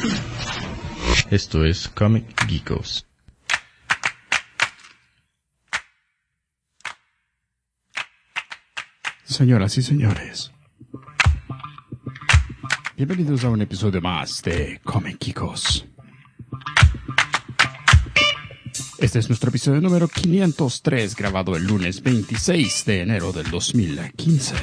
Esto es Comic Geekos. Señoras y señores, bienvenidos a un episodio más de Comic Geekos. Este es nuestro episodio número 503, grabado el lunes 26 de enero del 2015.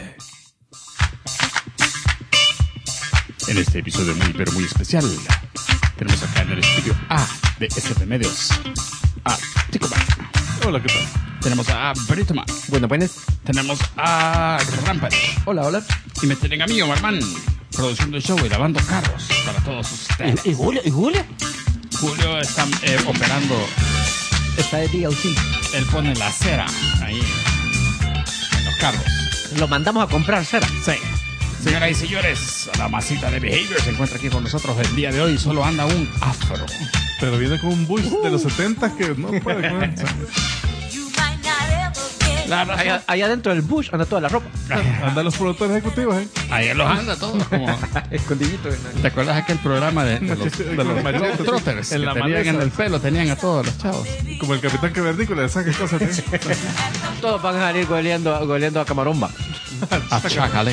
En este episodio muy pero muy especial, tenemos acá en el estudio A de SF Medios a Ticoman. Hola, ¿qué tal? Tenemos a Britoman. Buenas. Tenemos a Rampage. Hola. Y me tienen a mí, Omarman, produciendo el show y lavando carros para todos ustedes. ¿Y Julio? Julio está operando. Está de DLC. Él pone la cera ahí en los carros. Lo mandamos a comprar cera. Sí. Señoras y señores, la masita de Behavior se encuentra aquí con nosotros el día de hoy. Solo anda un afro. Pero viene con un Bush de los 70 que no puede comer. Allá dentro del Bush anda toda la ropa. Andan los productores ejecutivos, ¿eh? Ahí los anda todos como... Escondidito. ¿Te acuerdas aquel programa de los machetes trotters? en Que la tenían maleza. en el pelo, tenían a todos los chavos. Como el Capitán Cavernícola, le saca cosas. ¿Eh? Todos van a salir goleando a Camaromba. A Chacalén.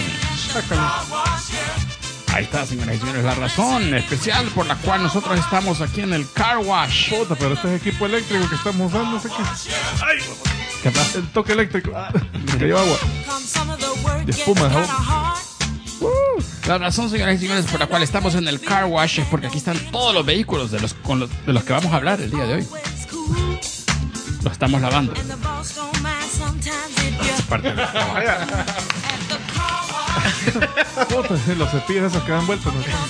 Ahí está, señoras y señores, la razón especial por la cual nosotros estamos aquí en el Car Wash. Puta, pero este es equipo eléctrico que estamos usando, no sé qué. ¡Ay! ¿Qué pasa? El toque eléctrico. Me cayó agua. De espuma, ¿no? La razón, señoras y señores, por la cual estamos en el Car Wash es porque aquí están todos los vehículos de los que vamos a hablar el día de hoy. Los estamos lavando. Esa parte de la Puta, los cepillos esos que dan vueltas.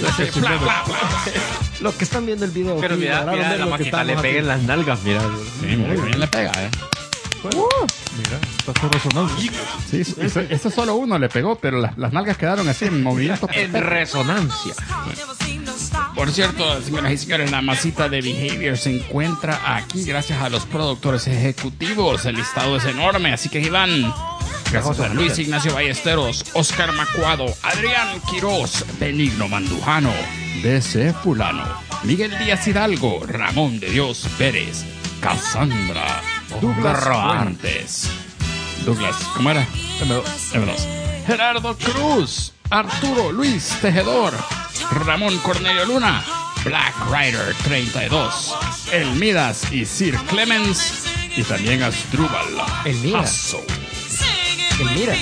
Los que están viendo el video. Pero aquí, mira, lograron ver la lo que máquina le estamos pega en las nalgas, mira. Sí, muy bien le pega, Mira, está todo resonando. Sí, ese solo uno le pegó, pero las nalgas quedaron así en movimiento. En resonancia. Por cierto, señoras y señores, la masita de Behavior se encuentra aquí gracias a los productores ejecutivos. El listado es enorme, así que Iván, gracias a Luis Ignacio Ballesteros, Oscar Macuado, Adrián Quiroz, Benigno Mandujano, DC Fulano, Miguel Díaz Hidalgo, Ramón de Dios Pérez, Cassandra, Douglas Fuentes, Douglas, ¿cómo era? M2. Gerardo Cruz, Arturo Luis Tejedor, Ramón Cornelio Luna, Black Rider 32, El Midas y Sir Clemens, y también Asdrúbal. El Midas. Hasso. El Midas.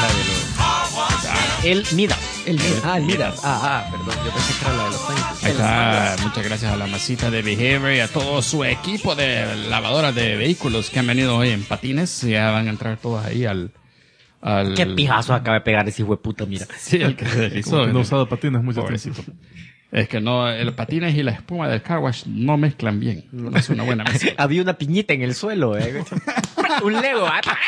El Midas. El Midas. Perdón. Yo pensé que era la de los tanques. Ahí está, muchas gracias a la masita de Behavior y a todo su equipo de lavadoras de vehículos que han venido hoy en patines. Ya van a entrar todos ahí al... Qué pijazo acaba de pegar ese hijo de puta, mira. Sí, el que se deslizó. No he usado patines mucho Pobrecito. tiempo. Es que no, el patines y la espuma del car wash no mezclan bien. No es una buena mezcla. Había una piñita en el suelo, Un Lego.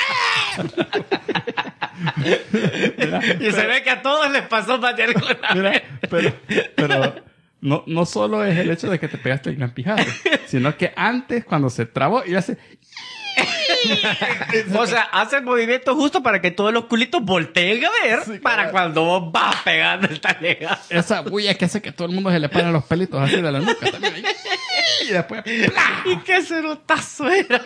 Y se ve que a todos les pasó más de algo. Mira, pero no solo es el hecho de que te pegaste el gran pijado, sino que antes, cuando se trabó, y hace... O sea, hace el movimiento justo para que todos los culitos volteen a ver, sí, para cuando vos vas pegando el talega. Esa bulla que hace que todo el mundo se le paren los pelitos así de la nuca también. Y después... ¡plá! Y qué cerotazo era.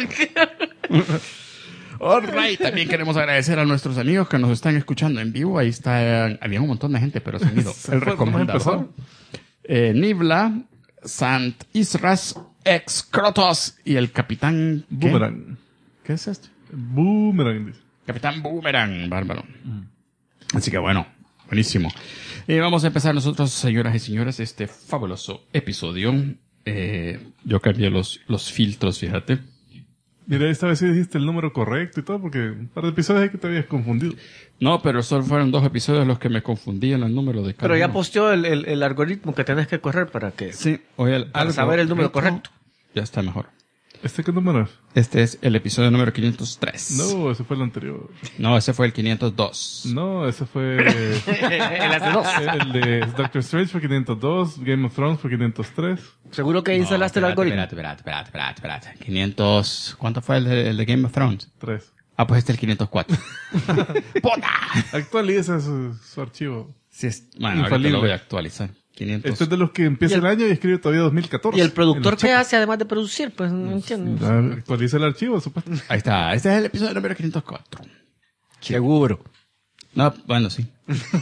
Alright, también queremos agradecer a nuestros amigos que nos están escuchando en vivo. Ahí está, había un montón de gente, pero se han ido. El recomendador, Nibla, Sant Isras, Ex Krotos y el Capitán Boomerang. ¿Qué es esto? Boomerang, dice. Capitán Boomerang, bárbaro. Así que bueno, buenísimo. Vamos a empezar nosotros, señoras y señores, este fabuloso episodio. Yo cambié los filtros, fíjate. Mira, esta vez sí dijiste el número correcto y todo, porque un par de episodios ahí que te habías confundido. No, pero solo fueron 2 episodios los que me confundían el número de cada Pero ya uno. posteó el algoritmo que tenés que correr para que... Sí, hoy para saber el número correcto. Ya está mejor. ¿Este qué número es? Este es el episodio número 503. No, ese fue el anterior. No, ese fue el 502. No, ese fue... El hace 2. El de Doctor Strange fue 502, Game of Thrones fue 503. ¿Seguro que instalaste el algoritmo? Espérate. 500... ¿Cuánto fue el de Game of Thrones? 3. Ah, pues este es el 504. ¡Puta! Actualiza su archivo. Sí, bueno, ahorita lo voy a actualizar. 500. Este es de los que empieza el año y escribe todavía 2014. ¿Y el productor En qué los hace además de producir? Pues no entiendo. cheques. Actualiza el archivo, supuestamente. Ahí está. Este es el episodio número 504. Seguro. No, bueno, sí.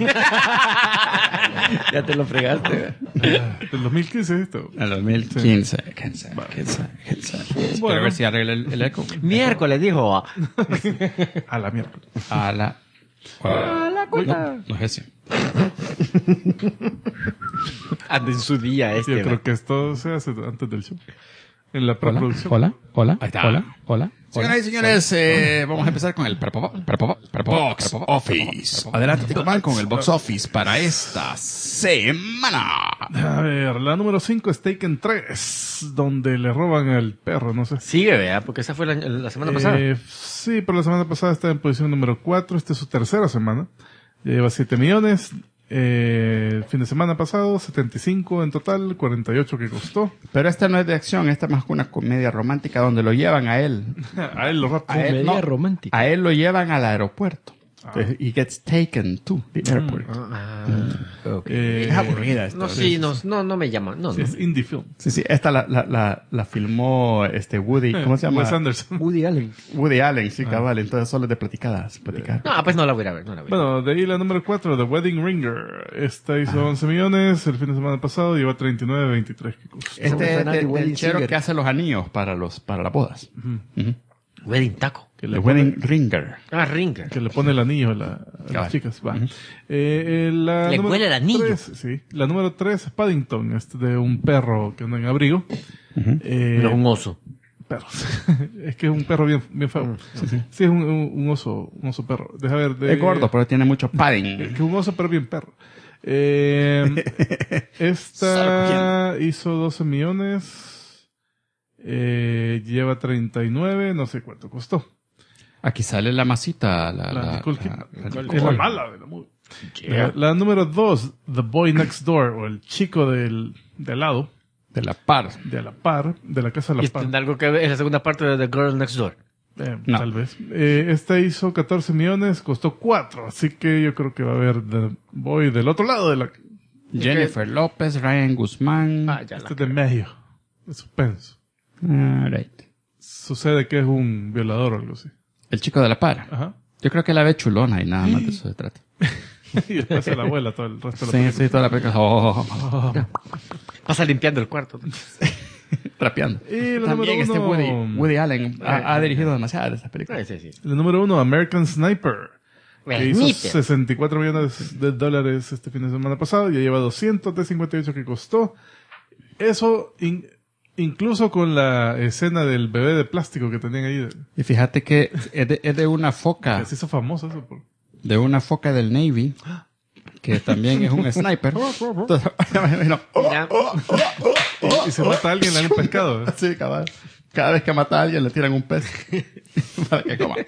Ya te lo fregaste. Del 2015 es esto. En el 2015. 15. Bueno. A ver si arregla el eco. Miércoles dijo. A la mierda. A la cuenta. No es ese. Anda en su día Yo creo que esto se hace antes del show. En la preproducción. Hola. Ahí está. Hola. Señoras y señores, vamos a empezar con el Box Office. Adelante, Tico Man, con el Box Office para esta semana. A ver, la número 5 es Taken 3, donde le roban al perro, no sé. Sigue, vea, porque esa fue la semana pasada. Sí, pero la semana pasada está en posición número 4. Esta es su tercera semana. Ya lleva 7 millones. Fin de semana pasado, 75 en total, 48 que costó. Pero esta no es de acción, esta es más que una comedia romántica donde lo llevan a él. A él lo raptan. A él, Comedia romántica. A él lo llevan al aeropuerto. Entonces, he gets taken to the airport. Eh, Es aburrida esta. No, sí, no me llama. No. Es indie film. Sí, esta la filmó Woody, ¿cómo se llama? Wes Anderson. Woody Allen. Woody Allen, sí, cabal. Entonces solo es de platicadas. Platicar. No, pues no la voy a ver. Bueno, de ahí la número 4, The Wedding Ringer. Esta hizo 11 millones el fin de semana pasado, lleva 39.23 que costó. Este es Nadie el Wedding chero Singer. que hace los anillos para las bodas. Wedding Taco. Que The le Wedding pone, Ringer. Ah, Ringer. que le pone el anillo a Cabal. las chicas. Va. Ujú. La Le número huele el anillo. 3, sí. La número 3 es Paddington, de un perro que anda en abrigo. Pero un oso. Perros. Es que es un perro bien feo. Sí, es un oso perro. Deja ver. Es gordo, pero tiene mucho padding. Que un oso pero bien perro. Solo Esta hizo 12 millones. Lleva 39, no sé cuánto costó. Aquí sale la masita. La Nicole Kidman. la Es Nicole. la mala de la movie. Yeah. La número 2, The Boy Next Door, o el chico de al lado, De la par. de a la par, de la casa de Y la par. tendrá algo que ver en la segunda parte de The Girl Next Door. No. Tal vez. Esta hizo 14 millones, costó 4, así que yo creo que va a haber The Boy del otro lado de la... Jennifer López, Ryan Guzmán. Ah, ya Este es de medio, de suspenso. Right. Sucede que es un violador o algo así. El chico de la par. Ajá. Yo creo que la ve chulona y nada más de eso se trata. Y después se la abuela todo el resto de la Sí, película. sí, toda la película. Oh. Pasa limpiando el cuarto. Trapeando. Y la También número uno- Woody Allen ha dirigido demasiadas de esas películas. Sí. La número 1, American Sniper. Que hizo Sniper. 64 millones de dólares este fin de semana pasado. Ya lleva 200 de 58 que costó. Eso, incluso con la escena del bebé de plástico que tenían ahí. Y fíjate que es de una foca, Que se hizo famoso eso. de una foca del Navy, que también es un sniper. Entonces, no. Mira, Y se mata a alguien, le dan un pescado. Sí, cabal. Cada vez que mata a alguien le tiran un pez para que coma.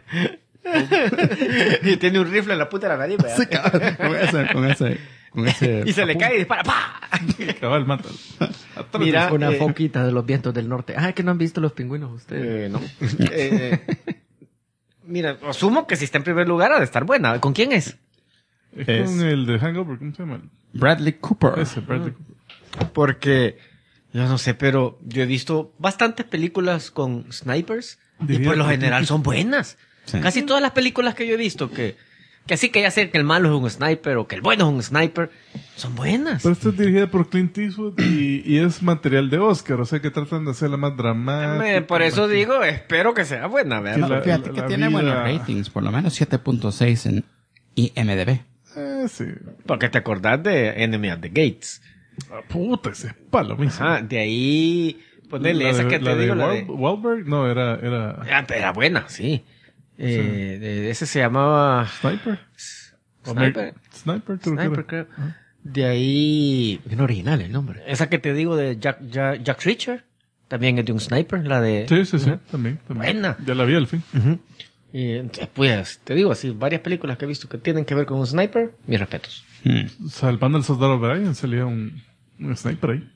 y tiene un rifle en la puta de la nariz, ¿verdad? Sí, cabal. Con ese. Y se le cae y dispara. ¡Pah! Cabal, mata. Mira, Una foquita de los vientos del norte. Ah, que no han visto los pingüinos ustedes. No. Mira, asumo que si está en primer lugar ha de estar buena. ¿Con quién es? Es con el de Hangover, ¿cómo se llama? Bradley Cooper. Ese, Bradley Cooper. Porque, yo no sé, pero yo he visto bastantes películas con snipers y Diría por lo que- general son buenas. Sí. Casi todas las películas que yo he visto que así que ya sé que el malo es un sniper o que el bueno es un sniper, son buenas. Pero esta es dirigida por Clint Eastwood y es material de Oscar, o sea que tratan de hacerla más dramática. Por eso digo, espero que sea buena, Que ¿verdad? la- Fíjate que tiene vida- buenos ratings, por lo menos 7.6 en IMDb. Sí. Porque te acordás de Enemy at the Gates. Ah, puta, ese es palo mismo. Ajá, de ahí, ponele esa que te digo, la de... Wahlberg, no, era Ah, pero era buena, sí. Ese se llamaba... Sniper. Sniper. Sniper, creo que Sniper, era. creo. De ahí... Bien original el nombre. Esa que te digo de Jack Reacher, también es de un sniper, la de... Sí, también. Buena. Ya la vi al fin. Y, pues, te digo así, varias películas que he visto que tienen que ver con un sniper, mis respetos. Salvando al soldado Brian salía un sniper ahí.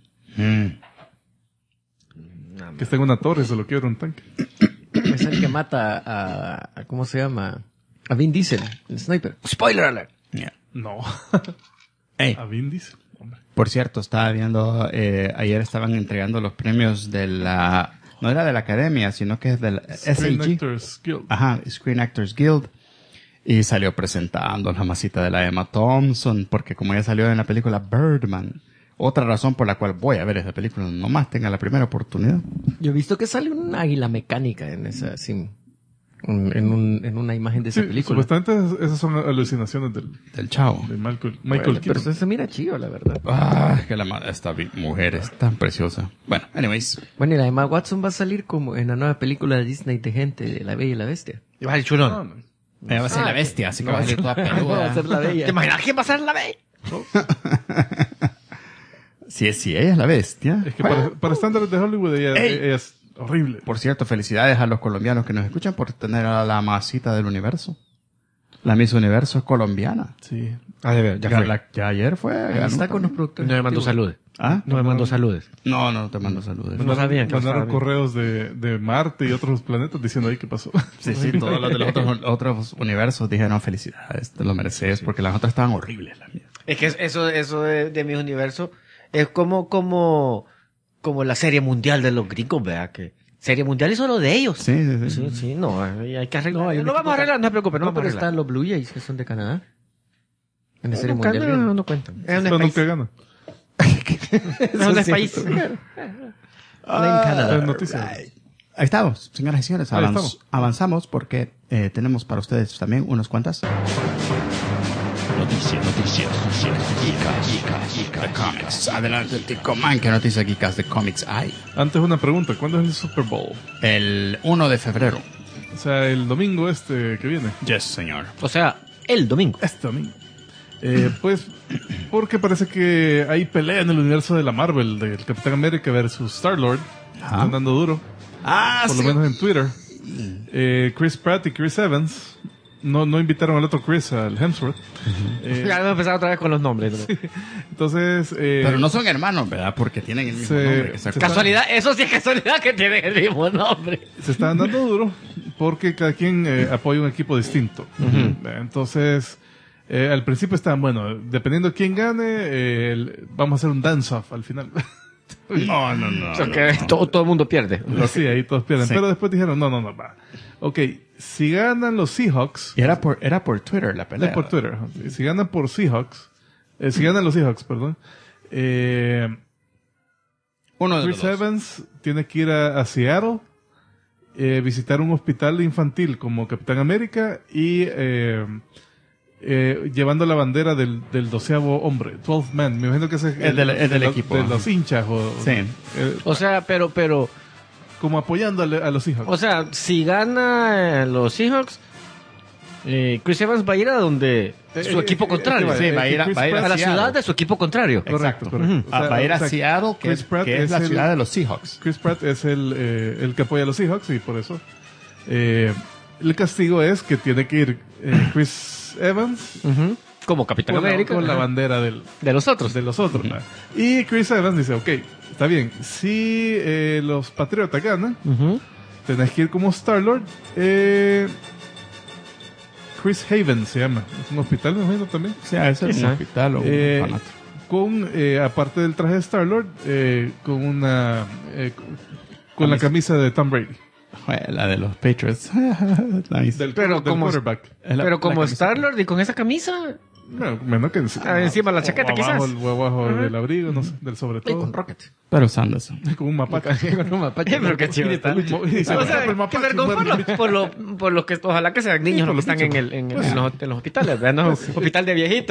Que está en una torre y se lo quiebra un tanque. Es el que mata a ¿cómo se llama? A Vin Diesel, el sniper. Spoiler alert. No. Ey, A Vin Diesel. Por cierto, estaba viendo, ayer estaban entregando los premios de la, no era de la Academia, sino que es del Screen SAG. Actors Guild. Ajá, Screen Actors Guild. Y salió presentando la masita de la Emma Thompson, porque como ya salió en la película Birdman, otra razón por la cual voy a ver esa película, nomás tenga la primera oportunidad. Yo he visto que sale un águila mecánica en esa, sí, en una imagen de esa Sí, película. supuestamente esas son alucinaciones Del chavo. de Michael Bueno, Keaton. pero eso se mira chido, la verdad. Ah, que esta mujer es tan preciosa. Bueno, anyways. Bueno, y la Emma Watson va a salir como en la nueva película de Disney de gente de La Bella y la Bestia. Y va a ser chulón. No, no. Ella va a ser la bestia, así que va a salir toda Va a peluda. ser la Bella. ¿Te imaginas quién va a ser la B? Si ella es la bestia. Es que para estándares de Hollywood ella es horrible. Por cierto, felicidades a los colombianos que nos escuchan por tener a la masita del universo. La Miss Universo es colombiana. Sí. Ah, de ver, Ya ayer fue. Ahí está con los productores. No me mandó saludes. ¿Ah? No me mandó saludes. No te mando saludos. No sabían que Mandaron estaba bien. correos de Marte y otros planetas diciendo ahí qué pasó. Sí, todos los de los otros universos dijeron felicidades, te lo mereces, porque las otras estaban horribles, las mías. Es que eso de mi universo es como la serie mundial de los gringos, ¿verdad? Que serie mundial es solo de ellos. Sí. Sí, no, hay que arreglar. No, hay un lo vamos a equipo arreglar, no se preocupe, no No, vamos a pero arreglar. están los Blue Jays que son de Canadá. En la serie Nunca- mundial. no cuentan. Es un Pero país. nunca gana. Es un país. En Canadá. Es noticia. Ahí estamos, señoras y señores. Ahí estamos. Avanzamos porque tenemos para ustedes también unas cuantas noticias. De cómics. Adelante, Tico Man, ¿qué noticias geekas de cómics hay? Antes una pregunta. ¿Cuándo es el Super Bowl? El 1 de febrero. O sea, el domingo que viene. Yes, señor. O sea, el domingo. Este domingo. Pues, porque parece que hay pelea en el universo de la Marvel, del Capitán América versus Star-Lord. Ajá. Están dando duro. Por lo menos en Twitter. Chris Pratt y Chris Evans no invitaron al otro Chris, al Hemsworth. Ya vamos a empezar otra vez con los nombres. ¿no? Entonces, Pero no son hermanos, ¿verdad? Porque tienen el mismo nombre. Exacto. Casualidad, eso sí es casualidad que tienen el mismo nombre. se están dando duro porque cada quien apoya un equipo distinto. Entonces, al principio estaban, bueno, dependiendo de quién gane, vamos a hacer un dance-off al final. No. O sea, que todo el mundo pierde. Sí, ahí todos pierden. Sí. Pero después dijeron, no, va. Ok, si ganan los Seahawks, Y era por Twitter la pelea. es por Twitter, ajá. Si ganan por Seahawks, si ganan los Seahawks, perdón, Uno de Chris los dos. Evans tiene que ir a Seattle, visitar un hospital infantil como Capitán América y llevando la bandera del 12º hombre, 12th man. Me imagino que ese es Es del equipo, de ajá. los hinchas Sí. O sea, pero, como apoyando a los Seahawks. o sea, si gana los Seahawks, Chris Evans va a ir a donde su equipo contrario. Sí, va a ir a Chris a la Seattle. ciudad de su equipo contrario. Correcto. Correcto. Va a ir a o sea, Seattle, Chris Pratt que es la el- ciudad de los Seahawks. Chris Pratt es el que apoya a los Seahawks y por eso el castigo es que tiene que ir Chris Evans Ujú. Como Capitán con América. la bandera de los otros. de los otros. ¿no? Y Chris Evans dice, ok, está bien, si los Patriotas ganan, Ujú. tenés que ir como Star-Lord. Chris Haven se llama. Es un hospital, me imagino también. Sí, es un Esa. hospital o un Eh, orfanato. Con, aparte del traje de Star-Lord, con una... con la camisa de Tom Brady. La de los Patriots. Nice. Del, Pero del como- quarterback. Es la- Pero la como camisa. Star-Lord y con esa camisa. Bueno, menos que Encima la chaqueta, o quizás. abajo del abrigo, no sé, del sobre Y todo. con Rocket. Pero usando eso. Con un mapache. Con un mapache. Pero qué chido está. Y se O le sea, escapa el mapache, qué vergüenza muerde el por lo que ojalá que sean niños por los que los están bichos. en los hospitales, ¿verdad? No, hospital de viejitos.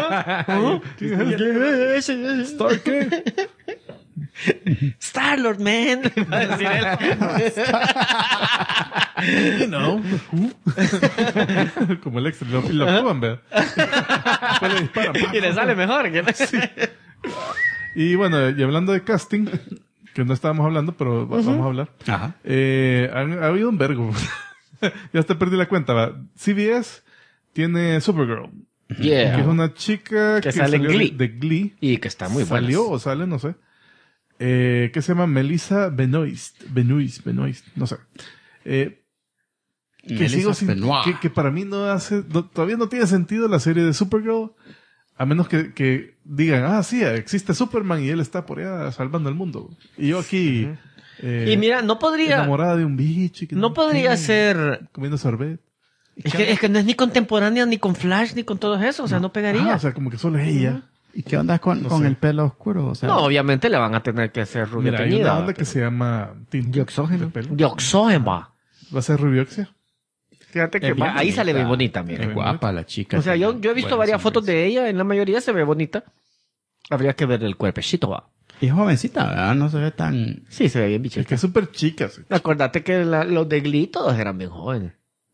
¿Star qué? Star-Lord, man. Va a decir él. No. Como el extra. Y lo actúan, ¿verdad? Después le disparan. Y le sale mejor. Y bueno, y hablando de casting, que no estábamos hablando, pero vamos a hablar. Ajá. Ha habido un vergo. Ya hasta perdí la cuenta. ¿va? CBS tiene Supergirl, que es una chica Que sale en salió Glee. de Glee. Y que está muy buena. Salió o sale, no sé. Que se llama Melissa Benoist, no sé. Que Melissa sigo sin, Benoist. que para mí todavía no tiene sentido la serie de Supergirl A menos que digan, sí, existe Superman y él está por allá salvando el mundo. Y yo aquí... y mira, no podría... enamorada de un bicho. No podría ser... Comiendo sorbet. Es que no es ni contemporánea, ni con Flash, ni con todo eso. O sea, no pegaría. O sea, como que solo es ella. ¿Y qué onda con sé. el pelo oscuro? O sea, No, obviamente le van a tener que hacer rubia Mira, hay teñida. una onda que se llama tinte Dioxógeno. de pelo. Dioxógeno. ¿Va a ser rubioxia? Fíjate que Es bien ahí sale bien bonita. bonita, mira. es guapa la chica. O sea, yo he visto varias fotos de ella, en la mayoría se ve bonita. Habría que ver el cuerpecito, va. Y es jovencita, ¿verdad? No se ve tan... Sí, se ve bien Es bichita. que es súper chica. Sí. Acordate que los de Glee todos eran bien jóvenes.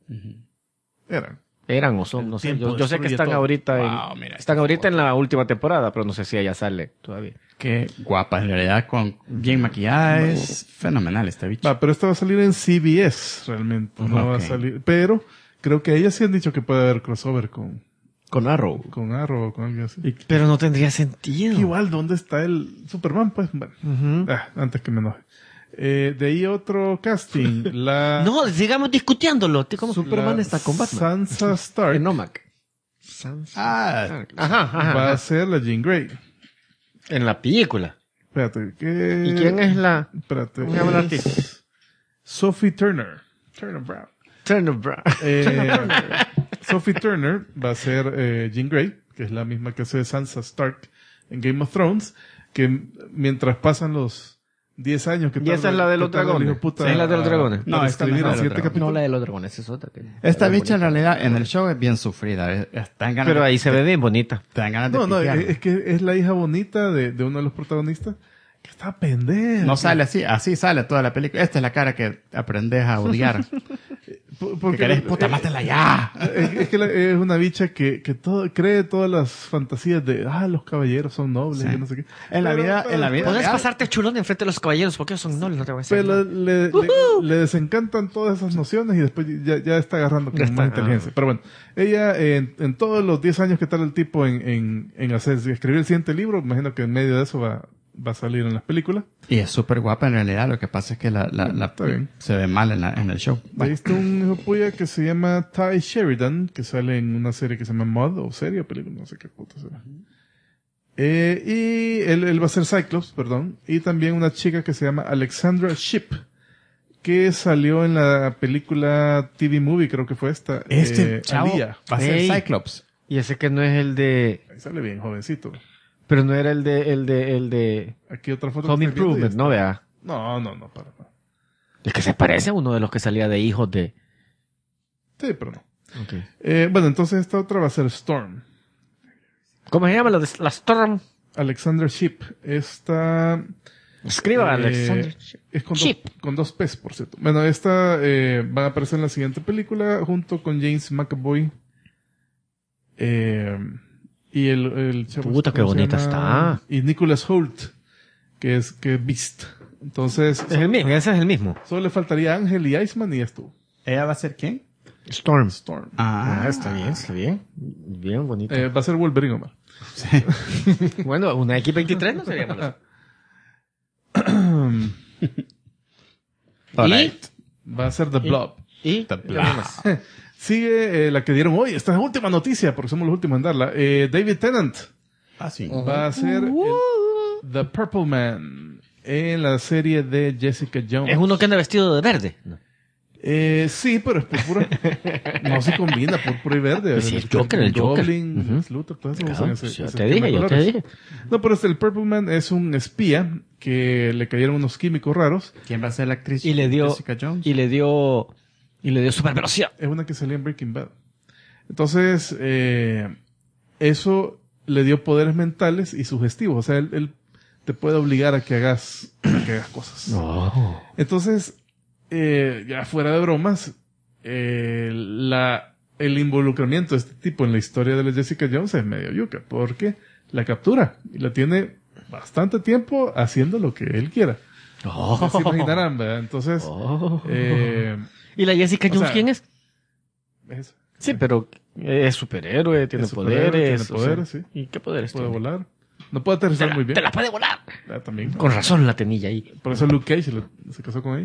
Eran o son, no sé. tiempo Yo sé que destruye están todo. ahorita Wow, mira están esta ahorita en foto. la última temporada, pero no sé si ella sale todavía. Qué guapa, en realidad, con bien maquillada, es fenomenal esta bicha. Va, pero esta va a salir en CBS, realmente. No va a Ok. salir. Pero creo que ellas sí han dicho que puede haber crossover con Arrow. Arrow o con alguien así. Pero no tendría sentido. Igual, ¿dónde está el Superman? Pues, bueno. Antes que me enoje. De ahí otro casting. La No, sigamos discutiéndolo. ¿Cómo? Superman la está con Batman. Sansa Stark En Nomac. Ah, Ajá. va a ser la Jean Grey. En la película. Espérate, ¿qué? ¿Y quién es la...? Espérate. ¿Cómo se llama la es artista? Sophie Turner. Turner Brown. Turner Brown. Sophie Turner va a ser Jean Grey, que es la misma que hace Sansa Stark en Game of Thrones, que mientras pasan los 10 años que Y esa es la de los dragones. puta, Sí, es la de los dragones. No, para esta no escribir es la el de los siguiente dragones. capítulo. No, la de los dragones, es otra. esta bicha en realidad en el show es bien sufrida. Está en ganas Pero de- ahí se ve bien bonita. Te dan ganas de No, piquearlo. es que es la hija bonita de uno de los protagonistas, que está pendeja. No sale así sale toda la película. Esta es la cara que aprendes a odiar. Que Porque querés, puta, mátela ya. es que es una bicha que cree todas las fantasías de, los caballeros son nobles, Sí. y no sé qué. En la vida Puedes real, pasarte chulón enfrente de los caballeros porque ellos son nobles, no te voy a decir. Pero nada. le desencantan todas esas nociones y después ya está agarrando como más inteligencia. Pero bueno, ella en todos los 10 años que tal el tipo en escribir el siguiente libro, imagino que en medio de eso va a salir en las películas. Y es súper guapa en realidad. Lo que pasa es que la Está bien. se ve mal en el show. Ahí está un hijo puya que se llama Ty Sheridan, que sale en una serie que se llama Mod, o serie o película, no sé qué puta será. Y él va a ser Cyclops, perdón. Y también una chica que se llama Alexandra Shipp, que salió en la película TV Movie, creo que fue esta. chavo Alía. va a ser Ey. Cyclops. Y ese que no es el de... Ahí sale bien, jovencito. Pero no era el de Aquí otra foto. Home que estoy viendo y Improvement, ¿no? Vea. No, para nada. Es que se parece a uno de los que salía de hijos de... Sí, pero no. Okay. Bueno, entonces esta otra va a ser Storm. ¿Cómo se llama? La Storm. Alexander Shipp. Esta... Escriba, Alexander. Es con Shipp. con dos P's, por cierto. Bueno, esta va a aparecer en la siguiente película junto con James McAvoy. Y el chavo, Puta, qué ¿cómo se bonita llama? está. Y Nicholas Hoult, que es Beast. Entonces, Es el mismo, ese es el mismo. solo le faltaría Ángel y Iceman y ya estuvo. ¿Ella va a ser quién? Storm. Storm. Está bien, está bien. Bien bonito. Va a ser Wolverine, Omar. Bueno, una X23 no sería malo. Alright. Va a ser The Blob. ¿Y? The ¿Qué más? Sigue la que dieron hoy. Esta es la última noticia, porque somos los últimos en darla. David Tennant Ah, sí. va a ser The Purple Man en la serie de Jessica Jones. Es uno que anda vestido de verde. No. Sí, pero es púrpura. No se combina púrpura y verde. Pues sí, el Joker. Goblin, Ujú. Lex Luthor, todo eso usan ese Yo te esquema de dije, yo te colores. dije. No, pero el Purple Man es un espía que le cayeron unos químicos raros. ¿Quién va a ser la actriz? Y le dio... Jessica Jones. Y le dio super velocidad. Es una que salía en Breaking Bad. Entonces, eso le dio poderes mentales y sugestivos. O sea, él te puede obligar a que hagas cosas. No. Entonces, ya fuera de bromas, el involucramiento de este tipo en la historia de la Jessica Jones es medio yuca, porque la captura y la tiene bastante tiempo haciendo lo que él quiera. Ya se imaginarán, ¿verdad? Entonces, ¿Y la Jessica Jones sea, quién es? es- Sí, pero es superhéroe, tiene Es superhéroe, poderes. tiene poderes, sí. ¿Y qué poderes puede tiene? volar. No puede aterrizar muy bien. Te la puede volar. También. Con razón la tenilla ahí. Por eso Luke Cage se casó con ella.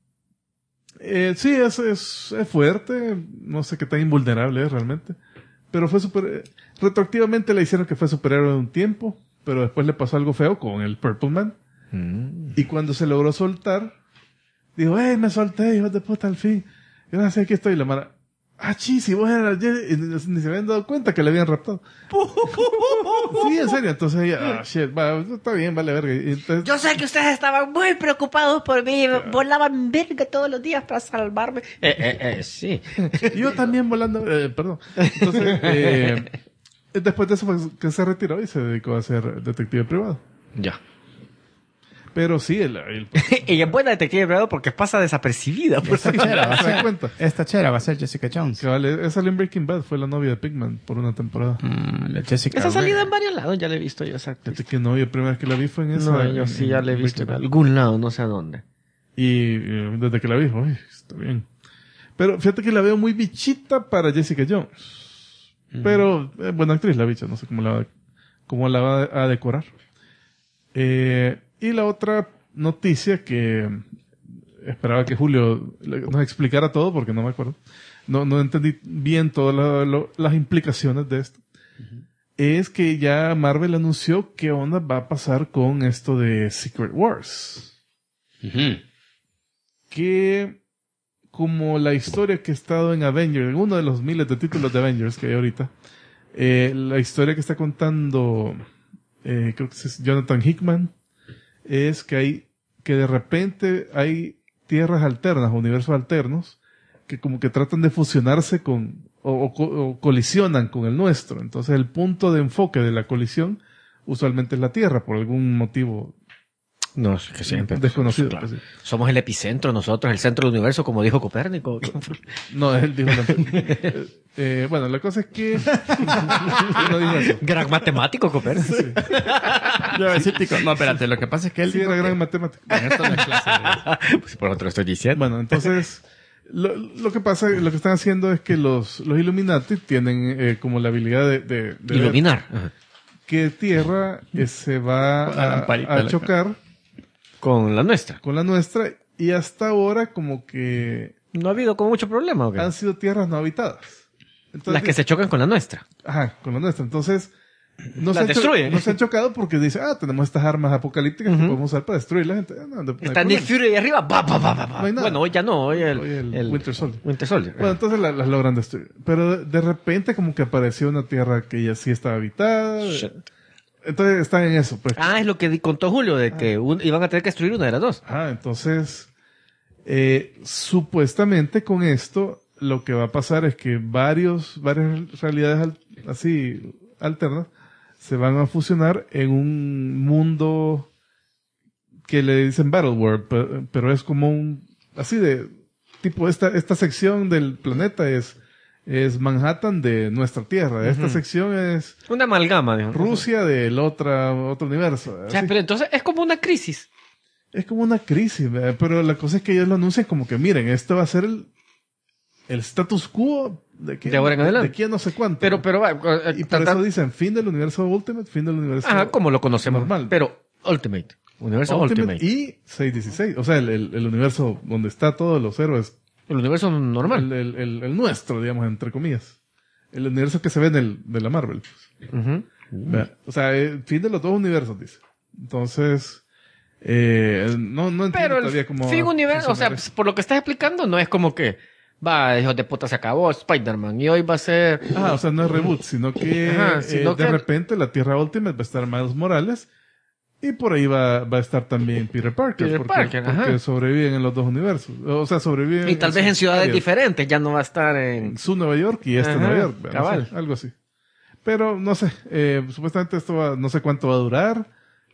Sí, es fuerte. No sé qué tan invulnerable es realmente. Pero fue retroactivamente le hicieron que fue superhéroe de un tiempo, pero después le pasó algo feo con el Purple Man. Y cuando se logró soltar, dijo, me solté, hijo de puta, al fin. Y ahora sé aquí estoy. Y la mara, si vos eras Jerry. Y ni se habían dado cuenta que le habían raptado. Sí, en serio. Entonces ella, shit, va, está bien, vale, verga. Y entonces, Yo sé que ustedes estaban muy preocupados por mí. Volaban verga todos los días para salvarme. Sí. yo también volando, perdón. Entonces, después de eso fue que se retiró y se dedicó a ser detective privado. Ya. Pero sí, Ella es buena detective privado porque pasa desapercibida. Por Esta chera va a ¿se dan ser, cuenta? esta chera va a ser Jessica Jones. Que vale, esa salió en Breaking Bad, fue la novia de Pigman por una temporada. La Jessica Esa ha salido Rabbit. en varios lados, ya la he visto yo, exacto. Fíjate que no, yo la primera vez que la vi fue en esa. No, yo sí ya la he visto en Breaking Bad. algún lado, no sé a dónde. Y desde que la vi, uy, está bien. Pero fíjate que la veo muy bichita para Jessica Jones. Pero, buena actriz la bicha, no sé cómo la va a decorar. Y la otra noticia que esperaba que Julio nos explicara todo porque no me acuerdo. No entendí bien todas las implicaciones de esto. Es que ya Marvel anunció qué onda va a pasar con esto de Secret Wars. Que como la historia que ha estado en Avengers, en uno de los miles de títulos de Avengers que hay ahorita, la historia que está contando creo que es Jonathan Hickman, es que de repente hay tierras alternas, universos alternos, que como que tratan de fusionarse o colisionan con el nuestro. Entonces el punto de enfoque de la colisión usualmente es la Tierra, por algún motivo No, es que siempre. desconocido. Claro. Pues, sí. Somos el epicentro, nosotros, el centro del universo, como dijo Copérnico. No, él dijo bueno, la cosa es que yo no dije eso. Gran matemático, Copérnico. Sí, Yo iba a decir, tico, no, espérate, lo que pasa es que él sí dijo era que- gran matemático. Bueno, esto no es clase de- Pues por otro estoy diciendo. Bueno, entonces, lo que pasa, lo que están haciendo es que los Illuminati tienen como la habilidad de ver Iluminar. Ajá. que Tierra se Con la va lamparita a de la chocar Con la nuestra. con la nuestra y hasta ahora como que No ha habido como mucho problema, ¿o qué? han sido tierras no habitadas. Entonces, Las que se chocan con la nuestra. Ajá, con la nuestra. Entonces, Las destruyen. no se han chocado porque dice, tenemos estas armas apocalípticas que podemos usar para destruir la gente. No hay Está Nick problema. Fury ahí arriba. Va, va, va, va, va. No hay nada. Bueno, hoy ya no. Hoy Hoy el Winter Soldier. Winter Soldier. Bueno, entonces las logran destruir. Pero de repente como que apareció una tierra que ya sí estaba habitada. Shit. Entonces están en eso, pues. Es lo que contó Julio, de que iban a tener que destruir una de las dos. Entonces, supuestamente con esto, lo que va a pasar es que varias realidades así alternas se van a fusionar en un mundo que le dicen Battle World, pero es como así de, tipo esta sección del planeta es Manhattan de nuestra Tierra, esta sección es Una amalgama, digamos. Rusia del otro universo. O sea, así. pero entonces es como una crisis. Es como una crisis, ¿verdad? Pero la cosa es que ellos lo anuncian como que, miren, esto va a ser el status quo de ahora en adelante. de aquí a no sé cuánto. Pero va. y por eso dicen fin del universo Ultimate, fin del universo Como lo conocemos. normal. Pero Ultimate. Universo Ultimate. y 616. O sea, el universo donde está todos los héroes. El universo normal. El nuestro, digamos, entre comillas. El universo que se ve de la Marvel. Ujú. ¿Verdad? O sea, fin de los dos universos, dice. Entonces, no entiendo Pero todavía el cómo fin universo, o sea, funcionar eso. por lo que estás explicando, no es como que, hijos de puta, se acabó Spider-Man y hoy va a ser... O sea, no es reboot, sino que, Ajá, sino de que- repente la Tierra Ultimate va a estar Miles Morales y por ahí va a estar también Peter Parker. Peter porque, Parker, porque ajá. sobreviven en los dos universos. O sea, sobreviven Y tal vez en sus ciudades áreas. diferentes, ya no va a estar en... En su Nueva York y Ajá, Nueva York. ¿verdad? cabal. No sé, algo así. Pero no sé, supuestamente esto no sé cuánto va a durar.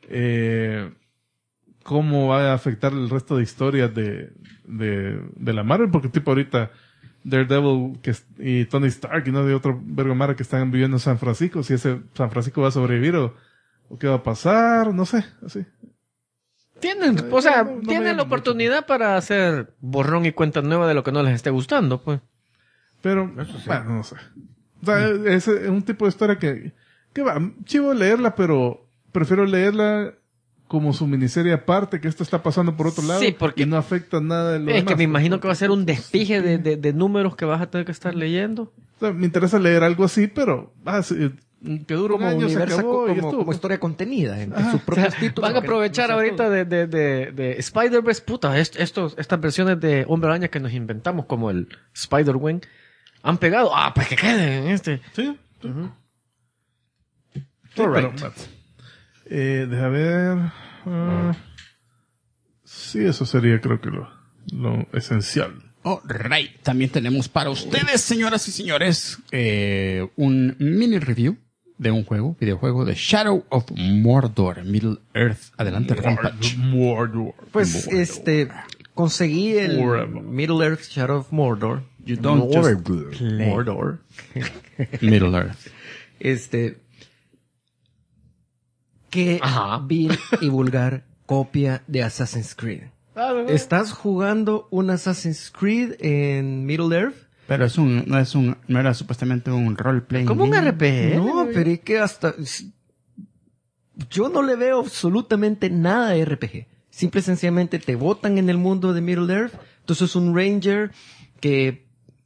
Cómo va a afectar el resto de historias de la Marvel, porque tipo ahorita Daredevil y Tony Stark y no de otro vergomara que están viviendo en San Francisco, si ese San Francisco va a sobrevivir o qué va a pasar, no sé, así. Tienen, o sea, no me tienen llama la oportunidad para hacer borrón y cuenta nueva de lo que no les esté gustando, pues. Pero, bueno, no sé. O sea, es un tipo de historia que va, chivo leerla, pero prefiero leerla como su miniserie aparte, que esto está pasando por otro lado Sí, porque y no afecta nada de lo Es demás. que me imagino que va a ser un despige de números que vas a tener que estar leyendo. O sea, me interesa leer algo así, pero que dura un Como año, se universo, acabó y como estuvo. historia contenida en sus O propios sea, títulos. van a aprovechar ahorita de Spider-Verse, puta, estas versiones de Hombre Araña que nos inventamos, como el Spider-Wing, han pegado. Ah, pues que queden en este. Sí. Sí, Pero, deja ver. Sí, eso sería creo que lo esencial. Alright, también tenemos para ustedes, señoras y señores, un mini review de un videojuego de Shadow of Mordor, Middle Earth. Adelante, Rampage. Mordor. Pues, conseguí el Forever. Middle Earth Shadow of Mordor. You don't just Play. Mordor. Middle Earth. Qué Ajá. vil y vulgar copia de Assassin's Creed. ¿Estás jugando un Assassin's Creed en Middle Earth? Pero no era supuestamente un role-playing Como un game. RPG. No, pero es que yo no le veo absolutamente nada de RPG. Simple y sencillamente te botan en el mundo de Middle Earth. Entonces es un ranger que,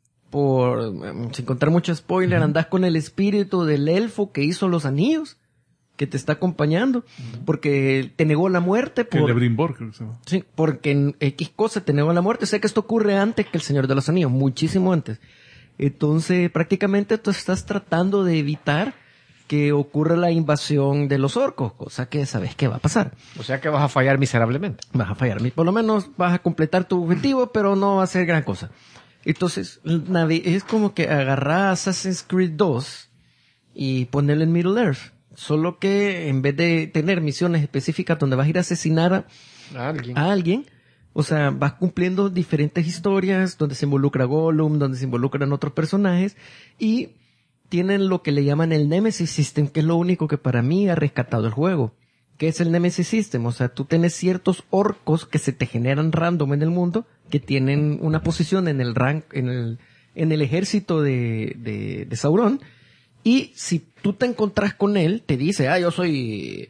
sin contar mucho spoiler, andas con el espíritu del elfo que hizo los anillos, que te está acompañando, porque te negó la muerte Que Lebrimborg, creo que se llama. Sí, porque en X cosa te negó la muerte. Sé que esto ocurre antes que el Señor de los Anillos, muchísimo antes. Entonces, prácticamente tú estás tratando de evitar que ocurra la invasión de los orcos, cosa que sabes que va a pasar. O sea que vas a fallar miserablemente. Vas a fallar. Por lo menos vas a completar tu objetivo, pero no va a ser gran cosa. Entonces, es como que agarrar Assassin's Creed 2 y ponerlo en Middle Earth. Solo que en vez de tener misiones específicas donde vas a ir a asesinar a alguien, o sea, vas cumpliendo diferentes historias donde se involucra Gollum, donde se involucran otros personajes y tienen lo que le llaman el Nemesis System, que es lo único que para mí ha rescatado el juego. ¿Qué es el Nemesis System? O sea, tú tienes ciertos orcos que se te generan random en el mundo, que tienen una posición en el en el ejército de Sauron. Y si tú te encontrás con él, te dice, yo soy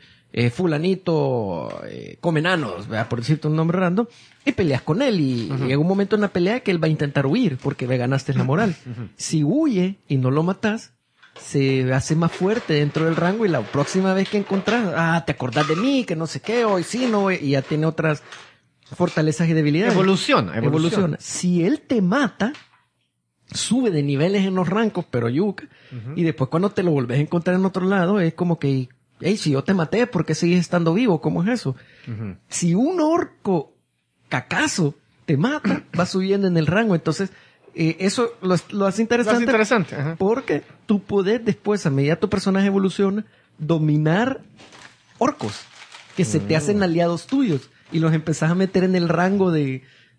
fulanito, come enanos, ¿verdad? Por decirte un nombre random, y peleas con él. Y llega un momento en la pelea que él va a intentar huir, porque le ganaste la moral. Si huye y no lo matas, se hace más fuerte dentro del rango, y la próxima vez que encontrás, te acordás de mí, que no sé qué, hoy sí, no, y ya tiene otras fortalezas y debilidades. Evoluciona. Si él te mata, sube de niveles en los rankos, pero yuca. Y después cuando te lo volvés a encontrar en otro lado, es como que, si yo te maté, ¿por qué sigues estando vivo? ¿Cómo es eso? Si un orco cacazo te mata, va subiendo en el rango. Entonces, eso lo hace interesante. Ajá. Porque tú puedes después, a medida que tu personaje evoluciona, dominar orcos que se te hacen aliados tuyos y los empezás a meter en el rango del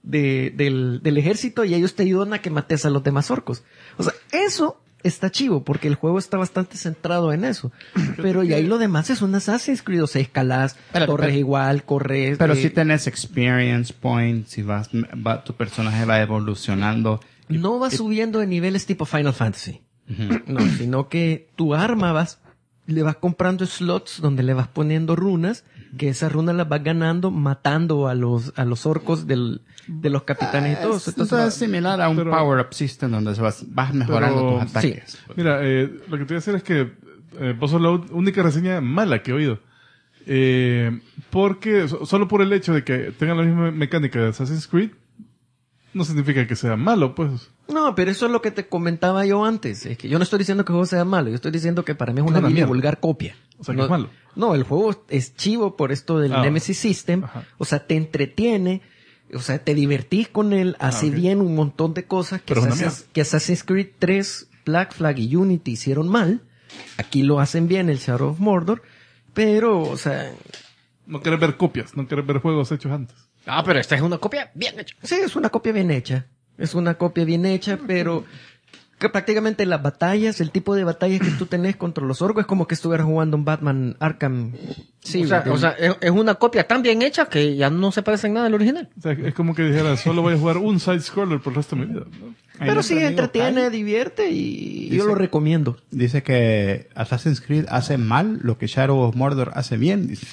ejército, y ellos te ayudan a que mates a los demás orcos. O sea, eso está chivo porque el juego está bastante centrado en eso. Pero y ahí lo demás es un Assassin's Creed, o sea, escalás, torres igual, corres. Pero si tenés experience points y tu personaje va evolucionando. No va subiendo de niveles tipo Final Fantasy. No, sino que tu arma le vas comprando slots donde le vas poniendo runas, que esas runas las vas ganando matando a los orcos de los capitanes y todos. Entonces es similar a un power-up system donde vas mejorando tus ataques. Sí. Mira, lo que te voy a decir es que vos sos la única reseña mala que he oído. Porque solo por el hecho de que tengan la misma mecánica de Assassin's Creed, no significa que sea malo, pues. No, pero eso es lo que te comentaba yo antes. Es que yo no estoy diciendo que el juego sea malo. Yo estoy diciendo que para mí es una vulgar copia. O sea, que es malo. No, el juego es chivo por esto del Nemesis System. Ajá. O sea, te entretiene. O sea, te divertís con él. Hace bien un montón de cosas que Assassin's Creed 3, Black Flag y Unity hicieron mal. Aquí lo hacen bien el Shadow of Mordor. Pero, o sea... No querés ver copias. No querés ver juegos hechos antes. Pero esta es una copia bien hecha. Sí, es una copia bien hecha. Es una copia bien hecha, pero que prácticamente las batallas, el tipo de batallas que tú tenés contra los orcos es como que estuvieras jugando un Batman Arkham. Sí, o sea, es una copia tan bien hecha que ya no se parece en nada al original. O sea, es como que dijera, solo voy a jugar un side-scroller por el resto de mi vida, ¿no? Pero sí, entretiene, divierte y yo lo recomiendo. Dice que Assassin's Creed hace mal lo que Shadow of Mordor hace bien. Dice.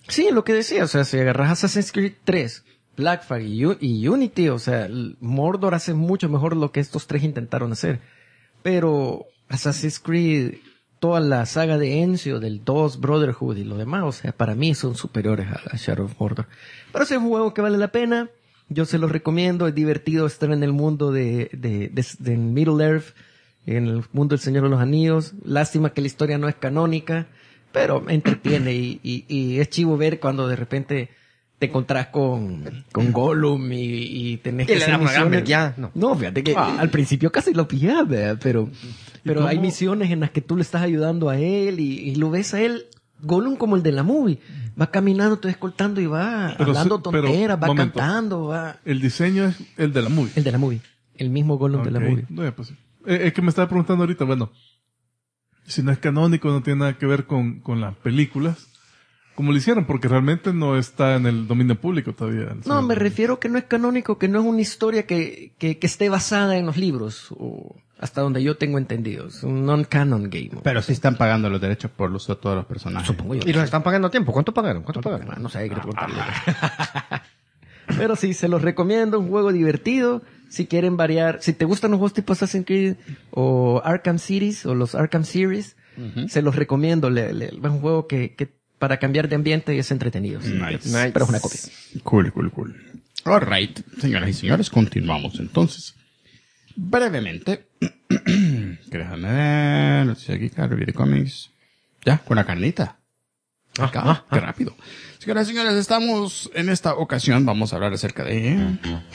Sí, lo que decía, o sea, si agarras Assassin's Creed 3, Black Flag y Unity, o sea, Mordor hace mucho mejor lo que estos tres intentaron hacer. Pero Assassin's Creed, toda la saga de Ezio, del 2, Brotherhood y lo demás, o sea, para mí son superiores a Shadow of Mordor. Pero es un juego que vale la pena, yo se los recomiendo, es divertido estar en el mundo de Middle Earth, en el mundo del Señor de los Anillos. Lástima que la historia no es canónica, pero entretiene y es chivo ver cuando de repente te encontrás con Gollum y tenés que hacer misiones. No, fíjate que al principio casi lo pillás, ¿verdad? Pero hay misiones en las que tú le estás ayudando a él y lo ves a él, Gollum como el de la movie. Va caminando, te escoltando y va hablando tonteras, va cantando, va... El diseño es el de la movie. El de la movie. El mismo Gollum de la movie. No, pues, es que me estaba preguntando ahorita, bueno, si no es canónico, no tiene nada que ver con las películas, ¿cómo lo hicieron? Porque realmente no está en el dominio público todavía. No, me refiero que no es canónico, que no es una historia que esté basada en los libros, o hasta donde yo tengo entendido. Es un non-canon game. Pero sí están pagando los derechos por el uso de todos los personajes. Supongo yo. ¿Y los están pagando a tiempo? ¿Cuánto pagaron? No sé, hay que preguntarle. Pero sí, se los recomiendo, un juego divertido. Si quieren variar, si te gustan los juegos tipo Assassin's Creed o Arkham Cities o los Arkham Series, se los recomiendo. Es un juego que para cambiar de ambiente es entretenido. Sí. Nice. Pero es una copia. Cool. All right, señoras y señores, continuamos entonces. Brevemente. Que déjame ver. Lo dice aquí, Review de Comics. Ya, con la carnita. Acá, qué rápido. Señoras y señores, estamos en esta ocasión, vamos a hablar acerca de...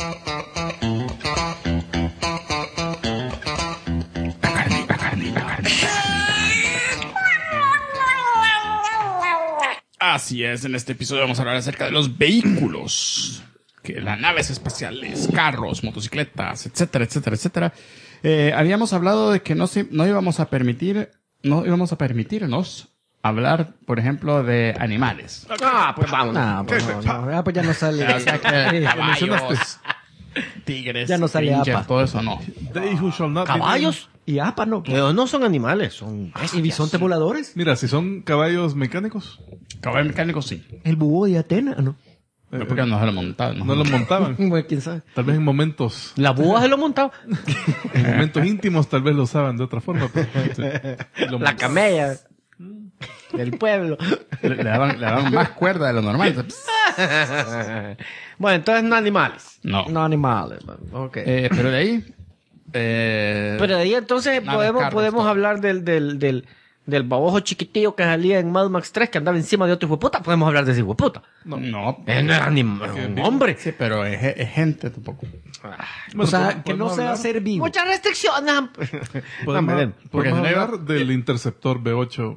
La carnita. Así es, en este episodio vamos a hablar acerca de los vehículos. Que las naves espaciales, carros, motocicletas, etcétera. Habíamos hablado de que no íbamos a permitirnos hablar, por ejemplo, de animales. Pues vamos. Pues ya no sale. O sea, que caballos, tigres, ya no sale ranger, APA. todo eso no. They who shall not be ¿Caballos? Y APA no. Pero no son animales, son bestias. ¿Y bisontes voladores? Mira, si son caballos mecánicos, Caballo mecánico sí. El búho de Atena, ¿no? No, porque no se lo montaban. no los montaban. Bueno, quién sabe. Tal vez en momentos La búho se lo montaba. íntimos tal vez lo usaban de otra forma. Pero, La camella del pueblo. Le daban más cuerda de lo normal. Bueno, entonces no animales. No. No animales. Ok. Pero de ahí... Pero de ahí entonces naves, carros, podemos todo. hablar del babojo chiquitillo que salía en Mad Max 3 que andaba encima de otro hijo de puta. Podemos hablar de ese hijo de puta. No. No era un hombre. Sí, pero es gente tampoco. O sea, que no sea ser vivo. Muchas restricciones. podemos porque si no iba- hablar del Interceptor B8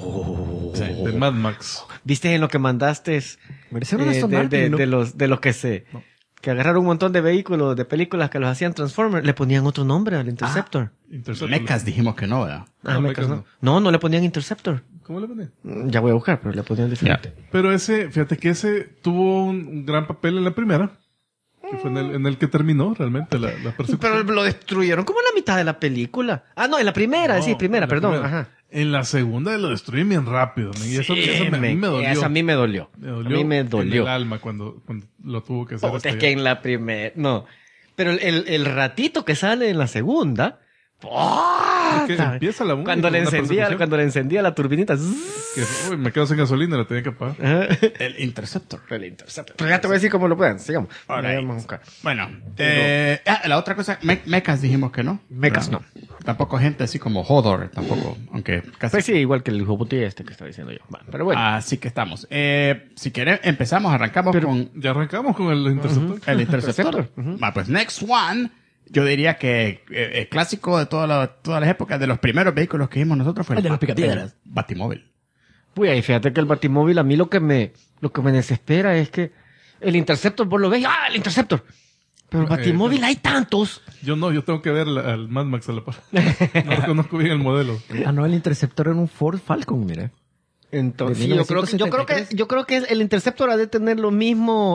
de Mad Max. ¿Viste en lo que mandaste? Merecieron una Aston Martin, ¿no? de los que agarraron un montón de vehículos, de películas que los hacían Transformers, le ponían otro nombre al Interceptor. Interceptor. Mechas dijimos que no, ¿verdad? No, Mechas Mechas no, le ponían Interceptor. ¿Cómo le ponen? Ya voy a buscar, pero le ponían diferente. Pero fíjate que ese tuvo un gran papel en la primera, que fue en el que terminó realmente la persecución. Pero lo destruyeron como en la mitad de la película. Ah, no, en la primera, No, sí, primera, en la perdón. primera. Ajá. En la segunda lo destruyen bien rápido. Y eso, Sí, eso a mí me dolió. Eso a mí me dolió. Me dolió. A mí me En dolió. el alma cuando lo tuvo que hacer. Es que en la primera, no. Pero el ratito que sale en la segunda, Es que empieza la cuando le encendía la turbinita. que, me quedo sin gasolina, la tenía que pagar. El Interceptor. Pero ya te voy a decir cómo lo pueden. Sigamos. All Ahora right. vamos a buscar. Bueno, la otra cosa, mechas dijimos que no. Mechas no. Tampoco gente así como Hodor, tampoco, aunque casi. Pues sí, igual que el hijo puti este que estaba diciendo yo. Va, pero bueno. Así que estamos. Si quieren, arrancamos con Ya arrancamos con el Interceptor. el Interceptor. Pues next one, yo diría que el clásico de todas las épocas, de los primeros vehículos que vimos nosotros fue El de los picapiedras. el Batimóvil. Uy, ahí fíjate que el Batimóvil a mí lo que me desespera es que el Interceptor vos lo ves, el Interceptor. Pero el Batimóvil hay tantos. Yo tengo que ver al Mad Max a la par. No conozco bien el modelo. Ah, no, el Interceptor era un Ford Falcon, mira. Entonces, De sí, yo creo que el Interceptor ha de tener el mismo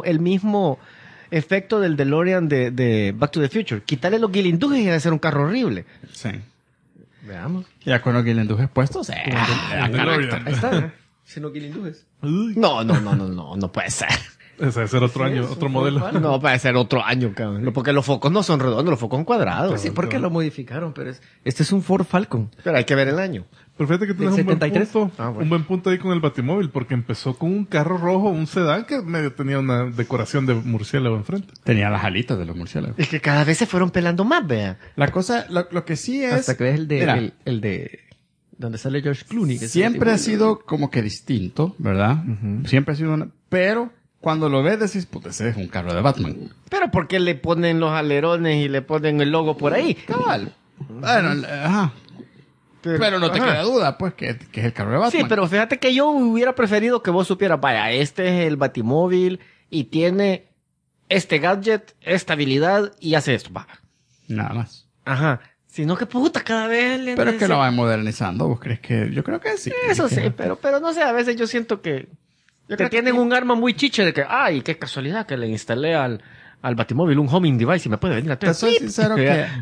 efecto del DeLorean de Back to the Future. Quitarle los guilindujes y ha de ser un carro horrible. Sí. Veamos. Ya con los guilindujes puestos, DeLorean. Ahí está. Sino que hindúes. Uy, No puede ser. ese debe ser otro año, otro modelo. No puede ser otro año, cabrón. Porque los focos no son redondos, los focos son cuadrados. Pues sí, porque lo modificaron, pero este es un Ford Falcon. Pero hay que ver el año. Pero fíjate que tienes ¿Del un buen 73? punto. Ah, bueno. Un buen punto ahí con el Batimóvil, porque empezó con un carro rojo, un sedán que medio tenía una decoración de murciélago enfrente. Tenía las alitas de los murciélagos. Es que cada vez se fueron pelando más, vea. La cosa, lo que sí es... Hasta que ves Mira, el de donde sale George Clooney. Que siempre ha es sido como que distinto, ¿verdad? Siempre ha sido una... Pero cuando lo ves decís, puta, ese es un carro de Batman. Pero ¿por qué le ponen los alerones y le ponen el logo por ahí? Cabal. Bueno, ajá. Pero no te ajá. queda duda, pues, que es el carro de Batman. Sí, pero fíjate que yo hubiera preferido que vos supieras, vaya, este es el Batimóvil y tiene este gadget, esta habilidad y hace esto, va. Nada más. Ajá. Sino que puta, cada vez le... Pero es que lo van modernizando. ¿Vos crees que...? Yo creo que sí. Eso sí, pero no sé, a veces yo siento que creo tienen que- un arma muy chiche de que, ay, qué casualidad que le instalé al Batimóvil un homing device y me puede venir a Te soy sincero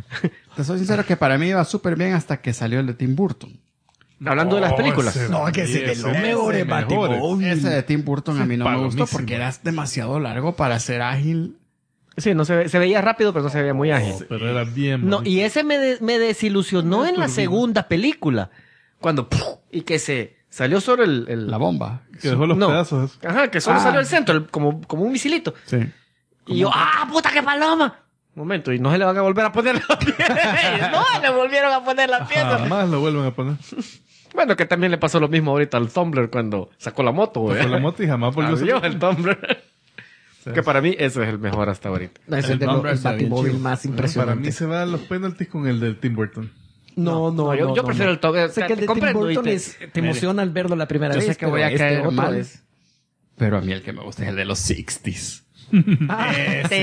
que para mí iba súper bien hasta que salió el de Tim Burton. Hablando de las películas. que ese de los mejores Batimóvil. Ese de Tim Burton a mí no me gustó palomísimo. porque era demasiado largo para ser ágil. Sí, no se veía rápido, pero no se veía muy ágil. Pero era bien No, bonito. y ese me desilusionó en la segunda película. Cuando, ¡puf! Y que se salió sobre La bomba. Que dejó los no. pedazos. Ajá, que solo salió al centro, como un misilito. Sí. Y yo, ¡ah, puta, qué paloma! Un momento, y no se le van a volver a poner la pieza. No, le volvieron a poner la pieza. Jamás lo vuelven a poner. Bueno, que también le pasó lo mismo ahorita al Tumblr cuando sacó la moto, güey. Con la moto y jamás volvió a Adiós, salir. el Tumblr. Que para mí ese es el mejor hasta ahorita. No, es El el de nombre el está bien Batimóvil chido. más Para impresionante. mí se van los penaltis con el del Tim Burton. Yo prefiero el Tumblr. Sé que el de Tim Comprendo, Burton ¿viste? te emociona al verlo la primera Yo vez. sé que pero voy a este caer otro mal. es- Pero a mí el que me gusta es el de los 60s. Ah,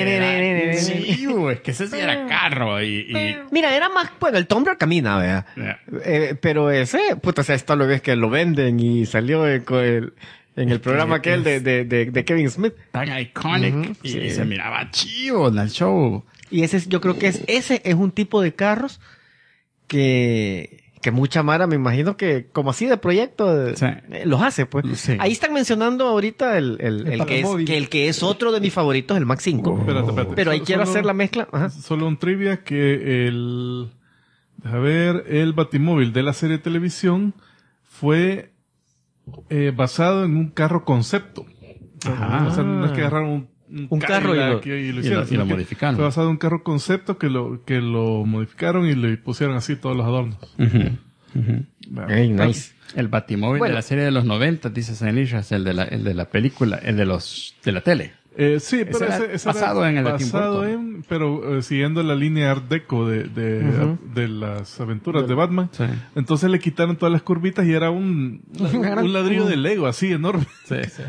Sí, güey, es que ese sí era carro y Mira, era más... Bueno, el Tumblr camina, vea. Pero ese, puta, o sea, esto lo ves que lo venden y salió en el programa aquel de Kevin Smith. tan iconic y se miraba chivo en el show. Y yo creo que ese es un tipo de carros que mucha mara, me imagino que como así de proyecto Sí. los hace, pues. Sí. Ahí están mencionando ahorita el que es otro de mis favoritos, el Max 5. Espérate. Pero ahí quiero Solo- hacer la mezcla. Ajá. Solo un trivia que deja ver, el Batimóvil de la serie de televisión fue basado en un carro concepto. Ajá. O sea, no es que agarraron un carro y Cadillac lo- y lo y hicieron. lo sino que modificaron. Fue basado en un carro concepto que lo modificaron y le pusieron así todos los adornos. Hey, nice. El Batimóvil Bueno. de la serie de los 90, dice Sanishas, el de la película, el de la tele. Sí, pero era ese basado era en el de Tim basado Burton. en, pero siguiendo la línea Art Deco de las aventuras de Batman. Sí. Entonces le quitaron todas las curvitas y era un ladrillo de Lego así enorme. Sí, sí.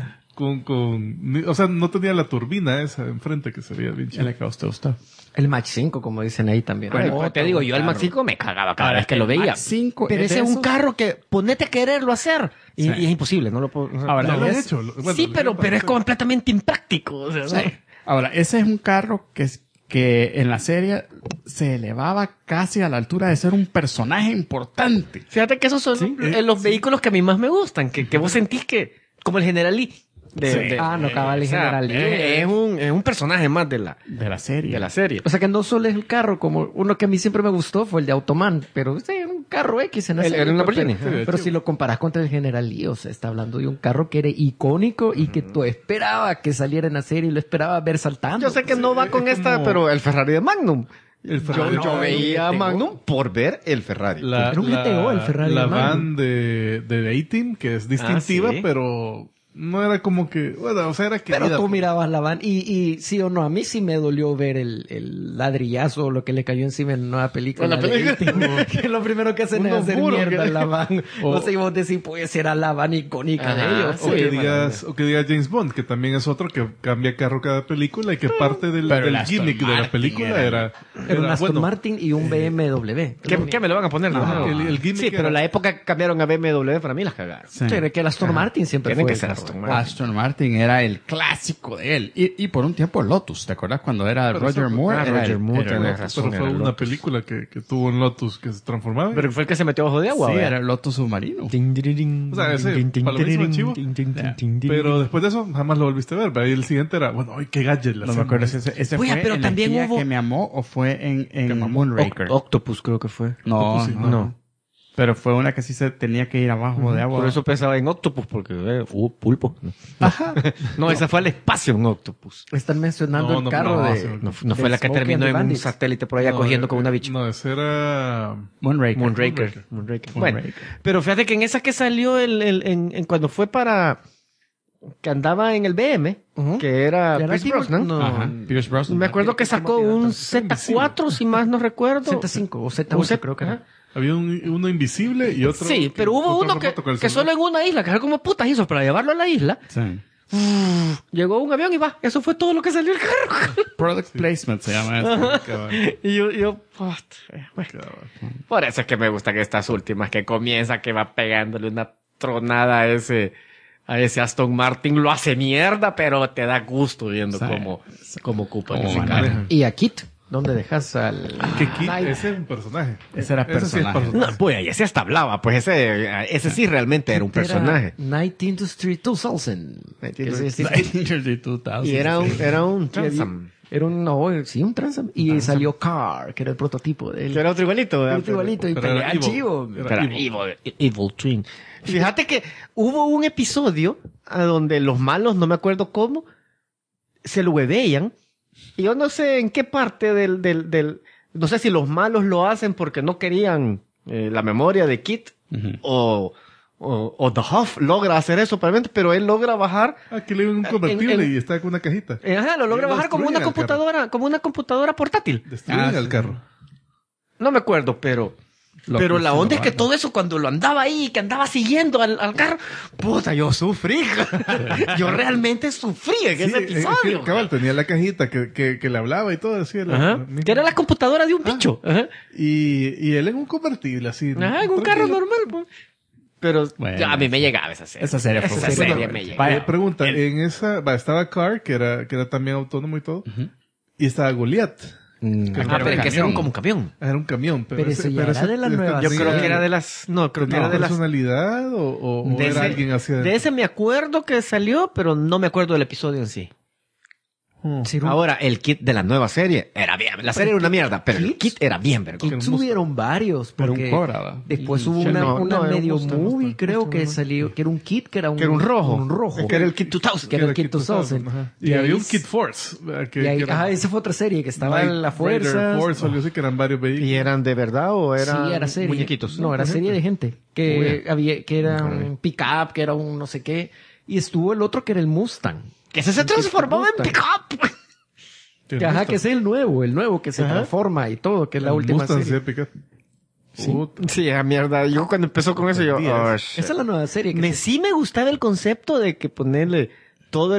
O sea, no tenía la turbina esa enfrente que se veía bien El chido. que a usted gustó. El Match 5, como dicen ahí también. Bueno, Ay, pues te digo, yo el Max 5 me cagaba cada vez que lo veía. 5 Pero ese es un carro que ponete a quererlo hacer. Y, Sí. y es imposible, no lo puedo. o sea, Ahora, No lo han es- hecho. Bueno, sí, lo pero hicieron es para- completamente impráctico. O sea, ¿no? Ahora, ese es un carro que en la serie se elevaba casi a la altura de ser un personaje importante. Fíjate que esos son los vehículos que a mí más me gustan, que vos sentís que, como el General Lee. no, cabal, el o sea, General Lee. es un personaje más de la De la serie. O sea que no solo es el carro, como uno que a mí siempre me gustó fue el de Automan, pero sí, era un carro X en la El- serie, era una pero- Lamborghini. pero si lo comparas contra el General Lee, o sea, está hablando de un carro que era icónico y que tú esperaba que saliera en la serie y lo esperaba ver saltando. Yo sé que no va con es esta, como- pero el Ferrari de Magnum. El Ferrari. Yo veía a Magnum por ver el Ferrari. La, Era un GTO, el Ferrari la de Magnum. van de A-Team, que es distintiva, sí. pero no era como que, bueno, o sea, era que... Pero tú mirabas la van y sí o no, a mí sí me dolió ver el ladrillazo o lo que le cayó encima en la nueva película. En la de película. A-Team, que lo primero que hacen es Unos hacer muros mierda que- en la van. O- O sea, y vos decís, pues era la van icónica de Ajá, ellos. O, que Sí, o que digas James Bond, que también es otro que cambia carro cada película y que parte del Pero el Aston gimmick de la Martin película era Era un Aston bueno, Martin y un BMW. ¿Qué me lo van a poner? Ajá, No. el gimmick Sí, pero era- la época que cambiaron a BMW para mí las cagaron. Sí. Pero que el Aston Martin siempre Tienen fue que ser el Aston Martin era el clásico de él. Y por un tiempo Lotus. ¿Te acuerdas cuando era Roger Moore? Era Roger Moore, era tenés Lotus. razón. Pero fue era una Lotus. película que tuvo un Lotus que se transformaba. Pero fue el que se metió bajo de agua, Sí, ¿verdad? era el Lotus submarino. O sea, ese palomizo de chivo. Pero después de eso, jamás lo volviste a ver. Pero ahí el siguiente era, bueno, ay, qué gadget. No me acuerdo si ese Oye, fue pero en también El espía hubo- que me amó o fue en Moonraker. Octopus creo que fue. No, Octopus, sí. no. Pero fue una que sí se tenía que ir abajo de agua. Por eso pensaba en Octopus, porque pulpo. No, esa fue al espacio en Octopus. Están mencionando No, el no, carro no, de... sí, No fue de la que Smokey terminó and the en un Bandits. satélite por allá cogiendo con una bicha. No, ese era... Moonraker. Moonraker. Moonraker. Bueno, pero fíjate que en esa que salió cuando fue para... que andaba en el BM, que era ¿Ya era Pierce Timur? Brosnan. No. Ajá. Pierce Brosnan. Me acuerdo que sacó un invisible. Z4, si más no recuerdo. Z5 o O Z8 Z- creo que ajá. era. Había uno invisible y otro... Sí, pero hubo otro uno que remoto con el solo celular. en una isla, que era como putas hizo para llevarlo a la isla. Sí. Llegó un avión y va. Eso fue todo lo que salió el carro. Product placement se llama eso. Cabal, Y yo bueno, cabal. por eso es que me gustan estas últimas, que comienza, que va pegándole una tronada a ese Aston Martin. Lo hace mierda, pero te da gusto viendo Sí. cómo ocupan Cómo ese maneja. carro. Y a Kit, ¿dónde dejas al... Que Kid, ese es un personaje. Ese era sí es personaje. No, pues ese hasta hablaba, pues ese sí realmente era un personaje. Night Industry 2000. Y era un Transam. Era un Transam. Y salió Car, que era el prototipo de él. Que era otro igualito, ¿verdad? Otro igualito, y pero era pelea evil. chivo. Era Era Evil Twin. Fíjate que hubo un episodio a donde los malos, no me acuerdo cómo, se lo huevean. Y yo no sé en qué parte no sé si los malos lo hacen porque no querían la memoria de Kit o The Huff logra hacer eso probablemente, pero él logra bajar. Aquí le dio un convertible en- y está con una cajita. Ajá, lo logra Lo bajar como destruyen una al computadora portátil. Destruyen el sí. carro. No me acuerdo, pero la onda es que todo eso cuando lo andaba ahí, que andaba siguiendo al carro, puta, yo sufrí. Yo realmente sufrí en ese episodio. Cabal, tenía la cajita que le hablaba y todo. Decía Ajá. Que era la computadora de un bicho. Ajá. y él en un convertible, así. Ajá, en un carro tranquilo. normal, pues. Pero Bueno, ya, a mí me llegaba esa serie. Esa serie fue Esa buena. serie me llegaba. Vaya, Pregunta, en esa, estaba Car, que era también autónomo y todo, y estaba Goliath. Ah, pero es que ese era como un camión. Era un camión, pero, Pero eso ya era de la nueva Yo Sí. creo que era de las... No, creo que ¿Tenía era de las... personalidad o De era ese, alguien hacia de ese me acuerdo que salió, pero no me acuerdo del episodio en sí. Sí, era un- Ahora, el kit de la nueva serie era bien. La serie era una mierda, pero el kit era bien, verga. Kits hubieron varios, Pero porque un Cobra, ¿va? después hubo Sí, una no, era medio un Mustang, movie, Mustang, creo que Mustang. salió, que era un kit, que era un rojo. Un rojo. Que era el Kit 2000. Que era el Kit 2000. Ajá. Y Y ahí había un s- Kid Force. Y ahí, esa fue otra serie, que estaba en la fuerza. Force, algo así, que eran varios vehículos. ¿Y eran de verdad o eran Sí, era serie. muñequitos? No, era serie de gente. Que había, que era un pick-up, que era un no sé qué. Y estuvo el otro que era el Mustang. Que se transformaba en Mustang. pick-up. Que, ajá, que es el nuevo que se Ajá. transforma y todo, que es la El última Mustang serie. se pica. Sí, a mierda. Yo cuando empezó con eso, yo... oh, shit. Esa es la nueva serie. Que Sí me gustaba el concepto de que ponerle todo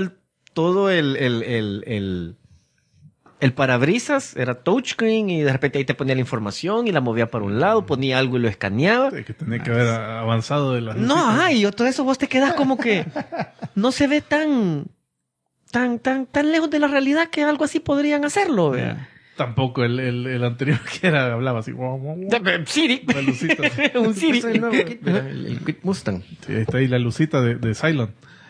el parabrisas era touchscreen y de repente ahí te ponía la información y la movía para un lado, ponía algo y lo escaneaba. Que tenía que haber avanzado de la... No, ajá, y todo eso vos te quedas como que no se ve tan lejos de la realidad que algo así podrían hacerlo. ¿vea? Tampoco el anterior que era, hablaba así. Guau, guau, guau. Siri. La lucita. Un Siri. es el nuevo kit, mira, el Kit Mustang. Sí, ahí está ahí la lucita de Cylon.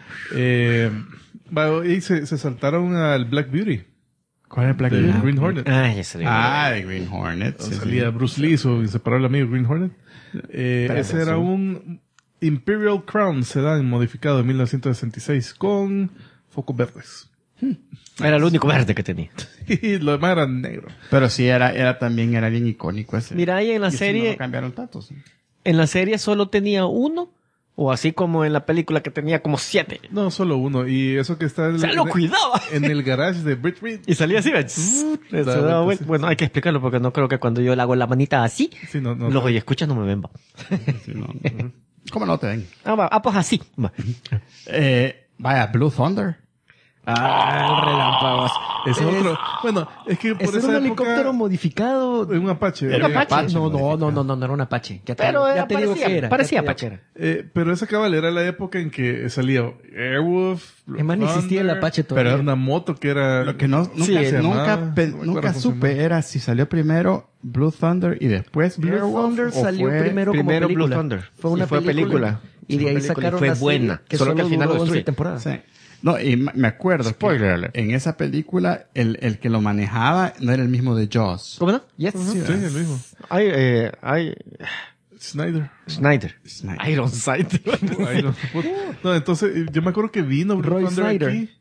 Y se saltaron al Black Beauty. ¿Cuál es el Black Del Beauty? Green Hornet. Ay, ese De Green Hornet. sí, Salía sí. Bruce Lee, su inseparable amigo Green Hornet. Ese era un Imperial Crown Sedan modificado en 1966 con focos verdes. Era el único verde que tenía. Y lo demás era negro. Pero sí, era también era bien icónico ese. Mira, ahí en la Y ese no serie, lo cambiaron tanto, sí. en la serie solo tenía uno, o así como en la película que tenía como 7. No, solo uno. Y eso que está O sea, lo cuidaba. en el garage de Britt Reed. Y salía así, ¿ves? Se daba vuelta. sí. Bueno, hay que explicarlo porque no creo que cuando yo le hago la manita así, Sí, no, los oye escuchas no me ven. Va. Sí, no. ¿Cómo no te ven? Pues así. Va. Vaya, Blue Thunder. El relámpago. Ese es otro. Bueno, es que por Ese esa era un época... helicóptero modificado. Un Apache. Era un Apache. No era un Apache. Ya te, Pero ya te digo que era. parecía Ya te digo Apache. que era. Pero esa cabal era la época en que salía Airwolf. Es más, ni existía el Apache Pero era todavía. una moto que era... Lo que nunca, Sí, se llamaba, nunca, no me acuerdo nunca cómo se supe llamaba. era si salió primero Blue Thunder y después Blue Airwolf, Thunder o salió fue- primero como primero película. Blue Thunder. Fue una Sí, fue película. Y de Fue ahí película y sacaron fue la serie, buena, solo que al final duró lo 11 destruí. temporadas. Sí. No, y me acuerdo Spoiler que alert. en esa película el que lo manejaba no era el mismo de Jaws. ¿Cómo no? Yes. Sí, el mismo. Hay Snyder. Snyder. Snyder. Ironside. Ahí no, entonces yo me acuerdo que vino Blue Roy Thunder Snyder. aquí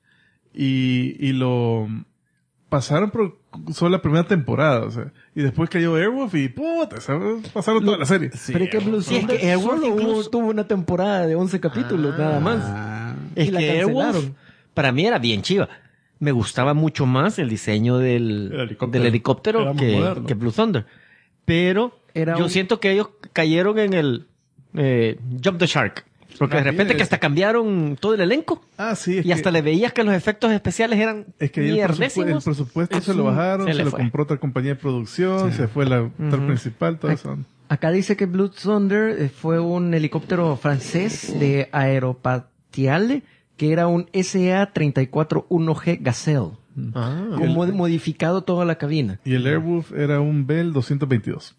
y lo pasaron por solo la primera temporada, o sea, y después cayó Airwolf y puta, pasaron toda la serie. Sí, Pero es que Blue Sí, es Thunder que Airwolf solo incluso- tuvo una temporada de 11 capítulos, nada más. Ah, Es Y la que Airwolf cancelaron. para mí era bien chiva. Me gustaba mucho más el diseño del El helicóptero. helicóptero Era muy moderno. que Blue Thunder. Pero Era yo un- siento que ellos cayeron en el Jump the Shark. Porque de También repente que es- hasta cambiaron todo el elenco. Ah, sí, es Y hasta que, le veías que los efectos especiales eran es que ahí el mierdésimos. presupuesto se lo bajaron, se se le lo fue. compró otra compañía de producción, se fue la actor principal, todo eso. Acá dice que Blue Thunder fue un helicóptero francés de Aeropatiale que era un SA-34-1G Gazelle. Ah. Como modificado toda la cabina. Y el Airwolf era un Bell 222.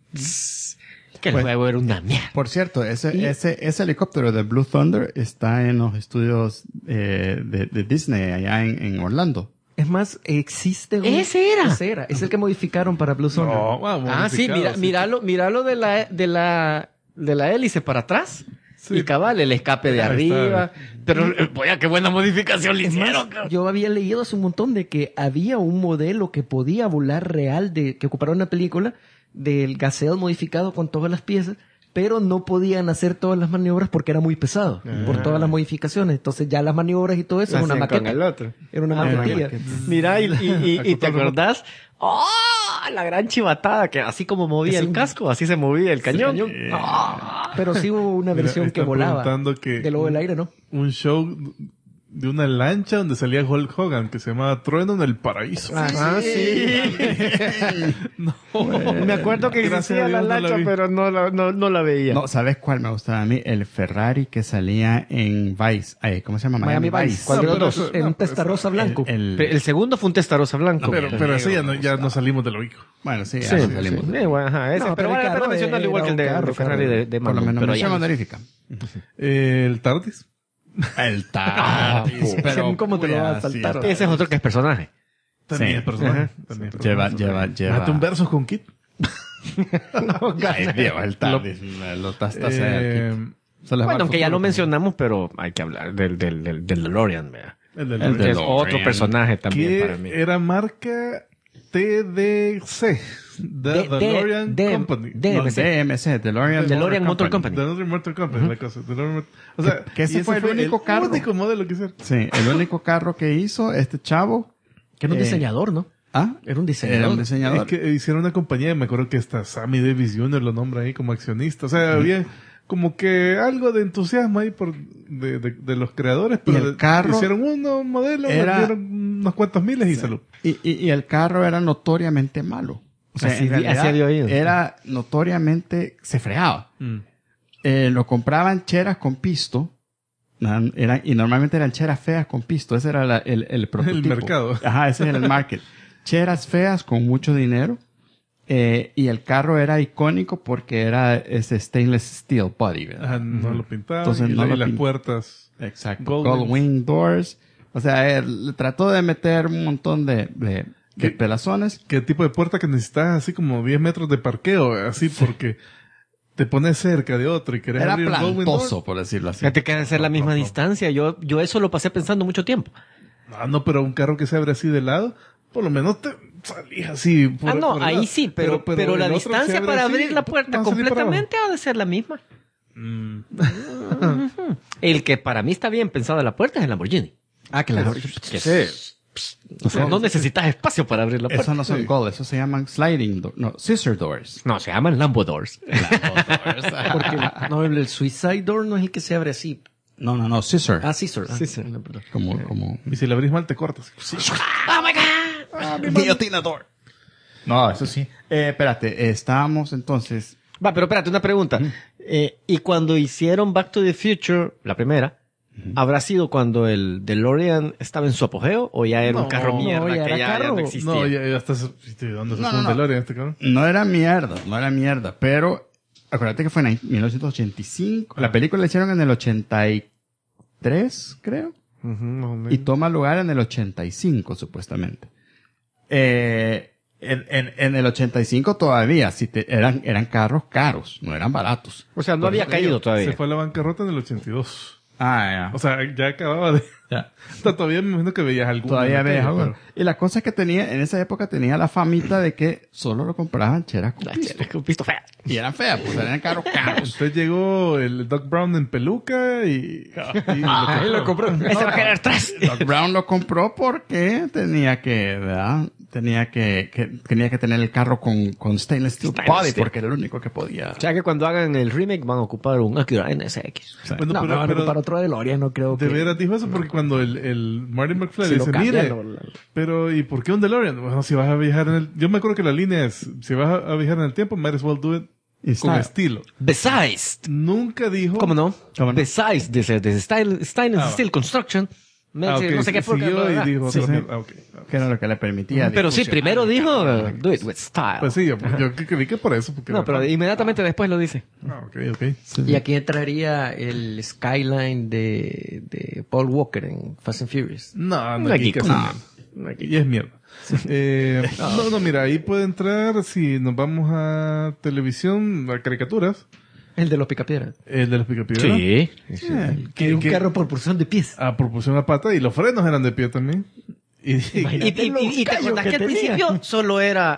Que el Pues- juego era una mierda. por cierto, ese helicóptero de Blue Thunder está en los estudios de Disney allá en Orlando. Es más, existe un... ¡Ese era! Ese era. Es el que modificaron para Blue Thunder. No, wow, Ah, sí, modificado, míralo de la hélice para atrás. Sí. Y cabal, el escape de Ahí está. arriba. Pero, oye, qué buena modificación le Es más, hicieron. cabrón. yo había leído hace un montón de que había un modelo que podía volar real, que ocuparon una película, del Gazelle modificado con todas las piezas, pero no podían hacer todas las maniobras porque era muy pesado, por todas las modificaciones. Entonces ya las maniobras y todo eso era una Hacían con maqueta. el otro. Era una Ah, maquetilla. Mira, y te acordás, ¡oh! La gran chivatada, que así como movía Así el casco, así se movía el cañón. Pero sí hubo una Mira, versión que están volaba. preguntando que- De luego del aire, ¿no? Un show de una lancha donde salía Hulk Hogan que se llamaba Trueno en el Paraíso. Ah, sí. No. Me acuerdo que Gracias existía a la Dios no la lancha, vi. pero no la veía. No, ¿sabes cuál me gustaba a mí? El Ferrari que salía en Vice. ¿Cómo se llama? Miami Vice. ¿Cuál de los pero dos? eso- En un no, pero Testarossa blanco. El segundo fue un Testarossa blanco. Pero ese ya no salimos de lo hijo. Bueno, sí, Sí, ya sí, salimos. bueno, ajá, ese, No, pero pero el vale la pena carro mencionarlo era igual que el de, un carro, de Ferrari de Por lo Magnum, menos pero mención ya. honorífica. El TARDIS. El TARDIS. ¿Cómo te lo vas a saltar? sí, Ese es otro que es personaje. También Sí. es personaje. Ajá. También es Lleva. personaje. Mate un verso con Kit. Ay, Dios, el TARDIS. Lo tastas Bueno, aunque ya lo mencionamos, pero hay que hablar del DeLorean, vea. El del El Que es DeLorean. otro personaje también para que mí. era marca TDC. The DeLorean Company. DMC. DMC, DeLorean Motor Company. DeLorean Motor Company, la cosa. O sea, Que ese y fue el único carro. único modelo que hicieron. Sí, el único carro que hizo este chavo. Que era un diseñador, ¿no? ¿Ah? Era un diseñador. Era un Es diseñador. que hicieron una compañía, me acuerdo que hasta Sammy Davis Jr. lo nombra ahí como accionista. O sea, había como que algo de entusiasmo ahí de los creadores, pero el carro hicieron un modelo, era- vendieron unos cuantos miles y salud. Y el carro era notoriamente malo. O sea, Así- en realidad así había oído. era notoriamente, se fregaba. Lo compraban cheras con pisto. Y normalmente eran cheras feas con pisto. Ese era el prototipo. mercado. Ajá, ese era el market. Cheras feas con mucho dinero. Y el carro era icónico porque era ese stainless steel body, ¿verdad? Ajá, no lo pintaban. Entonces y, no lo las pin- puertas. Exacto. Gold Gold wing doors. O sea, él trató de meter un montón de ¿Qué? pelazones. ¿Qué tipo de puerta que necesitas? Así como 10 metros de parqueo. Así porque te pones cerca de otro y querés Era abrir un gold wing door. plantoso, por decirlo así. Fíjate que debe ser la misma distancia. Yo eso lo pasé pensando mucho tiempo. No, pero un carro que se abre así de lado, por lo menos te salís así. Por No, por el ahí lado. sí, pero la el otro se distancia abre para así, abrir la puerta vas a salir para completamente ha de ser la misma. abajo. El que para mí está bien pensado de la puerta es el Lamborghini. Ah, claro. O sea, no necesitas espacio para abrir la puerta. Eso no son gold, eso se llaman sliding doors. No, scissor doors. No, se llaman Lambo Doors. Porque no, el suicide door no es el que se abre así. No, Scissor. Ah, Scissor. Sí, sí. No, perdón. Como Y si la abrís mal, te cortas. guillotinador. No, eso sí. Espérate, estábamos entonces... Va, pero espérate, una pregunta. ¿Y cuando hicieron Back to the Future, la primera, habrá sido cuando el DeLorean estaba en su apogeo o ya era un No, carro mierda ya que era ya carro. no existía? No, ya estás... ¿Dónde se No, fue un no. DeLorean este cabrón? No era mierda, pero acuérdate que fue en 1985. La película la hicieron en el 83, creo, Ujú, más o menos. y toma lugar en el 85, supuestamente. En el 85 todavía eran carros caros, no eran baratos. O sea, no había caído todavía. Se fue a la bancarrota en el 82. Ah, O sea, ya acababa de... ya. O sea, todavía me imagino que veías alguno. Todavía en la ves calle, algo. Y la cosa es que en esa época tenía la famita de que solo lo compraban cheras con pisto. Un pisto feo. Y eran feas, pues eran carros caros. Entonces llegó el Doc Brown en peluca y lo compró. Ese va a querer tres. Doc Brown lo compró porque tenía que, ¿verdad? Tenía que tener el carro con stainless steel body porque era el único que podía. O sea que cuando hagan el remake van a ocupar un Acura NSX. Bueno, No, pero para otro DeLorean no creo que... de veras dijo eso porque cuando el Marty McFly Si lo dice, cambian, mire, pero ¿y por qué un DeLorean? Bueno, si vas a viajar en el... Yo me acuerdo que la línea es, si vas a viajar en el tiempo, might as well do it Y con style. estilo. Besides. Nunca dijo... ¿Cómo no? ¿Cómo no? Besides, dice, Stainless Steel Construction. Ah, ok, no sé qué siguió y dijo... Sí, otra sí. vez. Ah, ok. Que era lo que le permitía. Pero sí, discusionar. primero dijo, do it with style. Pues sí, yo creí que por eso. Porque No, pero inmediatamente después lo dice. Ah, ok. Y aquí entraría el Skyline de Paul Walker en Fast and Furious. No, no, Una aquí geek, casi no. nada. Y es mierda. No, mira, ahí puede entrar si nos vamos a televisión, a caricaturas, El de los Picapiedras. el de los Picapiedras. Sí. Que un carro por porción de pies. A propulsión a pata y los frenos eran de pie también. Y Y te acuerdas que al principio solo era...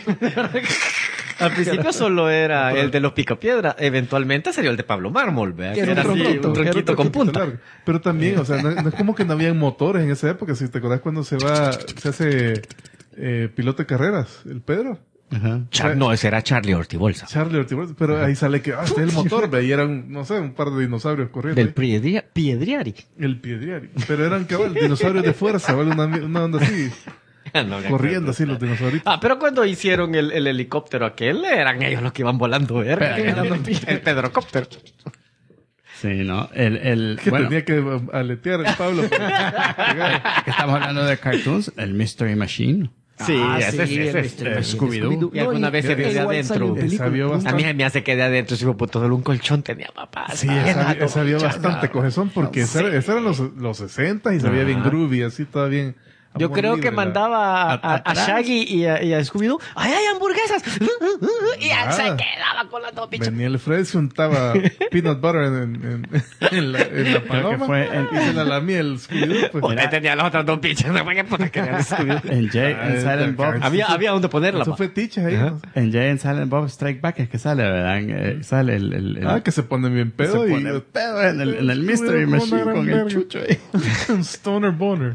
Al principio solo era el de los Picapiedra. Eventualmente sería el de Pablo Mármol, ¿verdad? Que era un así, tronquito, un tronquito con punta. largo. Pero también, o sea, no es como que no habían motores en esa época. Si te acordás cuando se hace piloto de carreras, el Pedro. Ajá. No, ese era Charlie Ortibolsa. Charlie Ortiz, pero ahí sale que, este es el motor, ve, y eran, no sé, un par de dinosaurios corriendo. Del ahí. Piedriari. El Piedriari. Pero eran, cabal, dinosaurios de fuerza, ¿vale? Una onda así, No me corriendo así los dinosaurios. Ah, pero cuando hicieron el helicóptero aquel, eran ellos los que iban volando, ¿verdad? El Pedrocóptero. Sí, ¿no? Que Bueno, tenía que aletear el Pablo. que estamos hablando de cartoons, el Mystery Machine. Sí, ese Scooby-Doo. Y alguna vez se vio de igual adentro. salió en película. Esa vio A bastante. mí me hace que de adentro, si puto solo un colchón tenía papá. Sí, esa vio bastante cogezón porque esa eran los 60 y se veía bien groovy, así toda bien. Yo amor creo libre, que la- mandaba a Atrás. Shaggy y a Scooby-Doo. ¡Ay, hay hamburguesas! Y él Ah. se quedaba con las dos bichas. Venía el Fred, se untaba peanut butter en la paloma fue y se la lamía el Scooby-Doo. Pues. Ahí tenía las otras dos bichas. No fue que puta querían Scooby-Doo. En Jay Ah, and Silent Bob. Había donde ponerla. Eso pa. fue tiches ahí. ¿no? En Jay and Silent Bob Strike Back es que sale, ¿verdad? Sale el Que se ponen bien pedo se y pone el pedo en el Mystery Una Machine gran con el verga. chucho ahí. un stoner boner.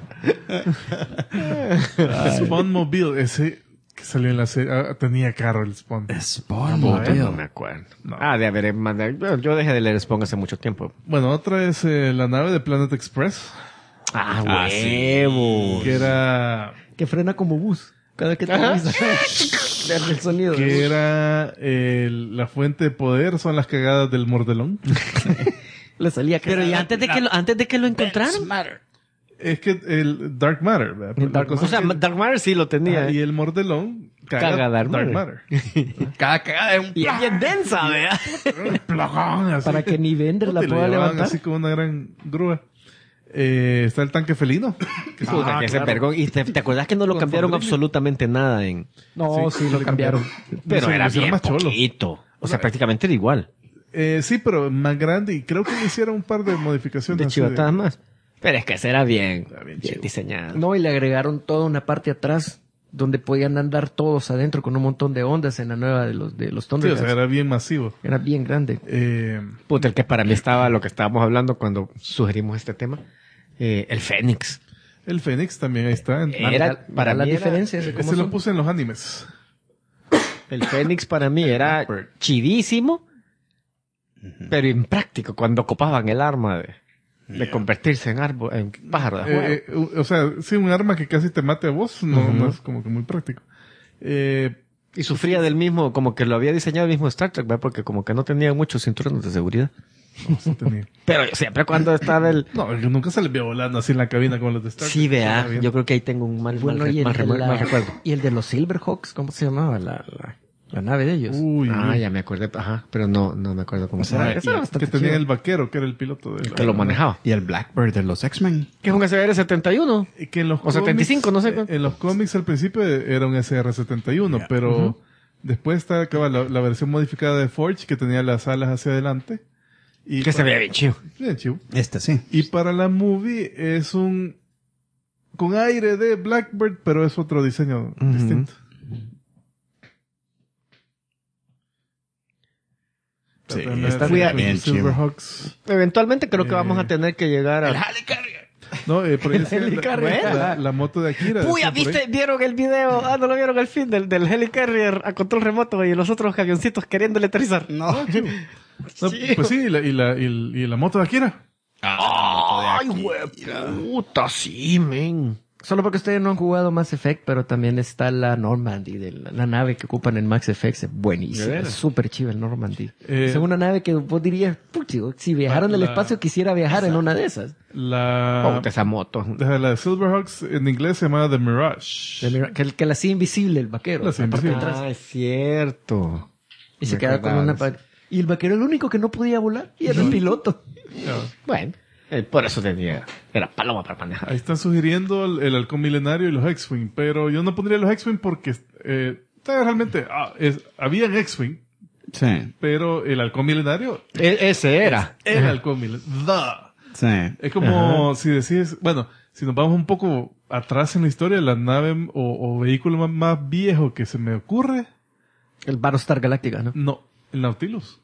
Spawn Mobile, ese que salió en la serie, tenía carro el Spawn. No me acuerdo. No. De haber mandado. Yo dejé de leer Spawn hace mucho tiempo. Bueno, otra es la nave de Planet Express, Ah, sí. huevo. que era Que frena como bus. Cada vez que te avisa. Vean el sonido. la fuente de poder son las cagadas del mordelón. Le salía Pero y antes de que lo encontraron. Es que el Dark Matter, ¿verdad? La cosa O sea, es que- Dark Matter sí lo tenía. y el mordelón Caga Dark Matter. Cada cagada es un Y es bien densa, ¿verdad? Un plagón, así. Para que ni Bender la Te lo pueda llevaban levantar. así como una gran grúa. Está el tanque felino. Que Puta, que ese vergón. Y te acuerdas que no lo Con cambiaron Fabrizio. absolutamente nada en. No, sí, lo cambiaron. Pero Sí, era lo hicieron bien más cholo. poquito. O sea, prácticamente era igual. Sí, pero más grande y creo que le hicieron un par de modificaciones. De así chivatadas más. Pero es que ese era bien, bien bien chivo. diseñado. No, y le agregaron toda una parte atrás donde podían andar todos adentro con un montón de ondas en la nueva de los Sí, o Thundercats. sea, era bien masivo. Era bien grande. Puta, el que para mí estaba lo que estábamos hablando cuando sugerimos este tema. El Fénix. El Fénix también ahí está. Era, para las mí era- diferencias de cómo Ese lo son. puse en los animes. El Fénix para mí era chidísimo, pero impráctico cuando ocupaban el arma. De convertirse en árbol, en pájaro de juego. O sea, sí, un arma que casi te mate a vos, no es como que muy práctico. Y sufría del mismo, como que lo había diseñado el mismo Star Trek, ¿verdad? Porque como que no tenía muchos cinturones de seguridad. No, sí tenía. Pero siempre cuando estaba el... No, es que nunca se les vio volando así en la cabina como los de Star Trek. Sí, vea, Estaba bien. yo creo que ahí tengo un mal recuerdo. Y el de los Silverhawks, ¿cómo se llamaba la nave de ellos? Uy, Ya me acordé, pero no me acuerdo cómo se Era- llama. esa era bastante que tenía chido. el vaquero, que era el piloto de Que lo manejaba. Y el Blackbird de los X-Men. Que es un SR-71. Y que en los O 75, no sé. En los cómics al principio era un SR-71, pero después acaba la versión modificada de Forge que tenía las alas hacia adelante. Y Que se veía bien chido. Bien chido. Sí. Y para la movie es un... con aire de Blackbird, pero es otro diseño distinto. Sí, está bien Silverhawks. Eventualmente creo que vamos a tener que llegar a... No, por ahí decía Helicarrier. la moto de Akira. Puya, decía por ahí. ¿vieron el video? No lo vieron al fin del Helicarrier a control remoto y los otros avioncitos queriéndole aterrizar. No. No, pues sí, y la moto de Akira. ¡Ay, güey! Puta, sí, men. Solo porque ustedes no han jugado Mass Effect, pero también está la Normandy, de la nave que ocupan en Mass Effect. Es buenísima. ¿De Es veras? súper chiva el Normandy. Eh, es una nave que vos dirías, puchigo, si viajaran del espacio quisiera viajar en una de esas. Esa moto. La de Silverhawks en inglés se llama The Mirage. Que la hacía invisible el vaquero. La hacía la parte de invisible. atrás. Es cierto. Y se Me queda con acordaba una... de eso. Y el vaquero era el único que no podía volar. Y era el piloto. Bueno, por eso era paloma para manejar. Ahí están sugiriendo el halcón milenario y los X-Wing, pero yo no pondría los X-Wing porque realmente había X-Wing, Sí. pero el halcón milenario Ese era. el halcón milenario. Sí. Es como si decís, bueno, si nos vamos un poco atrás en la historia, la nave o vehículo más viejo que se me ocurre, El Battlestar Galactica, ¿no? no, el Nautilus.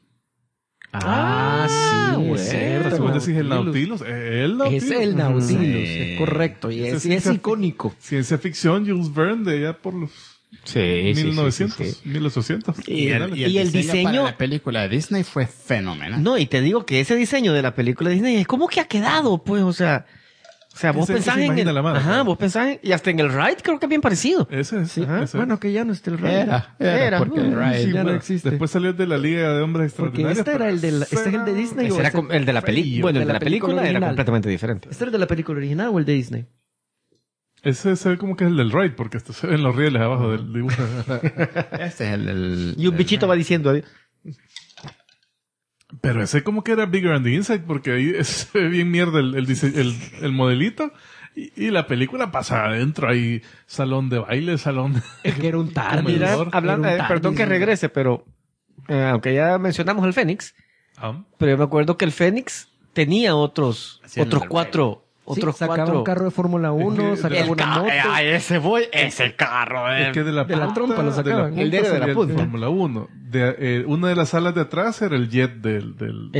Ah, sí, güey. es cierto. Si vos decís el Nautilus, el Nautilus. Es el Nautilus, Sí. es correcto. Y es ciencia icónico. Ciencia ficción, Jules Verne, de allá por los Sí, 1900, 1800. Y el diseño diseño- para la película de Disney fue fenomenal. No, y te digo que ese diseño de la película de Disney es como que ha quedado, pues, o sea, vos Ese pensás se en imagina el, la mano. ajá, vos pensás en, y hasta en el ride creo que es bien parecido. Ese es. Sí. ese Bueno, que ya no está el Rey. Era. porque el Ride- Sí, ya no Bueno, existe. Después salió el de la Liga de Hombres Porque Extraordinarios. este era el de este es el de Disney Ese o era ese- el de la película. Bueno, el de la película era original. completamente diferente. ¿Este era el de la película original o el de Disney? Ese se ve como que es el del Ride, porque esto se ven los rieles abajo del dibujo. Este es el Y un bichito va diciendo, Pero ese como que era Bigger on the Inside, porque ahí se ve bien mierda el modelito. Y la película pasa adentro, hay salón de baile, salón Es que era un TARDIS. Mira, mira, Comedor. hablando, Era un perdón que TARDIS. regrese, pero aunque ya mencionamos el Fénix, pero yo me acuerdo que el Fénix tenía otros el del cuatro. Otros sacaba cuatro. un carro de Fórmula 1, Es que- sacaba una moto. ese voy, ese carro. Es que de la trompa lo sacaban. El diario de la salía punta. Fórmula 1. Una de las salas de atrás era el jet del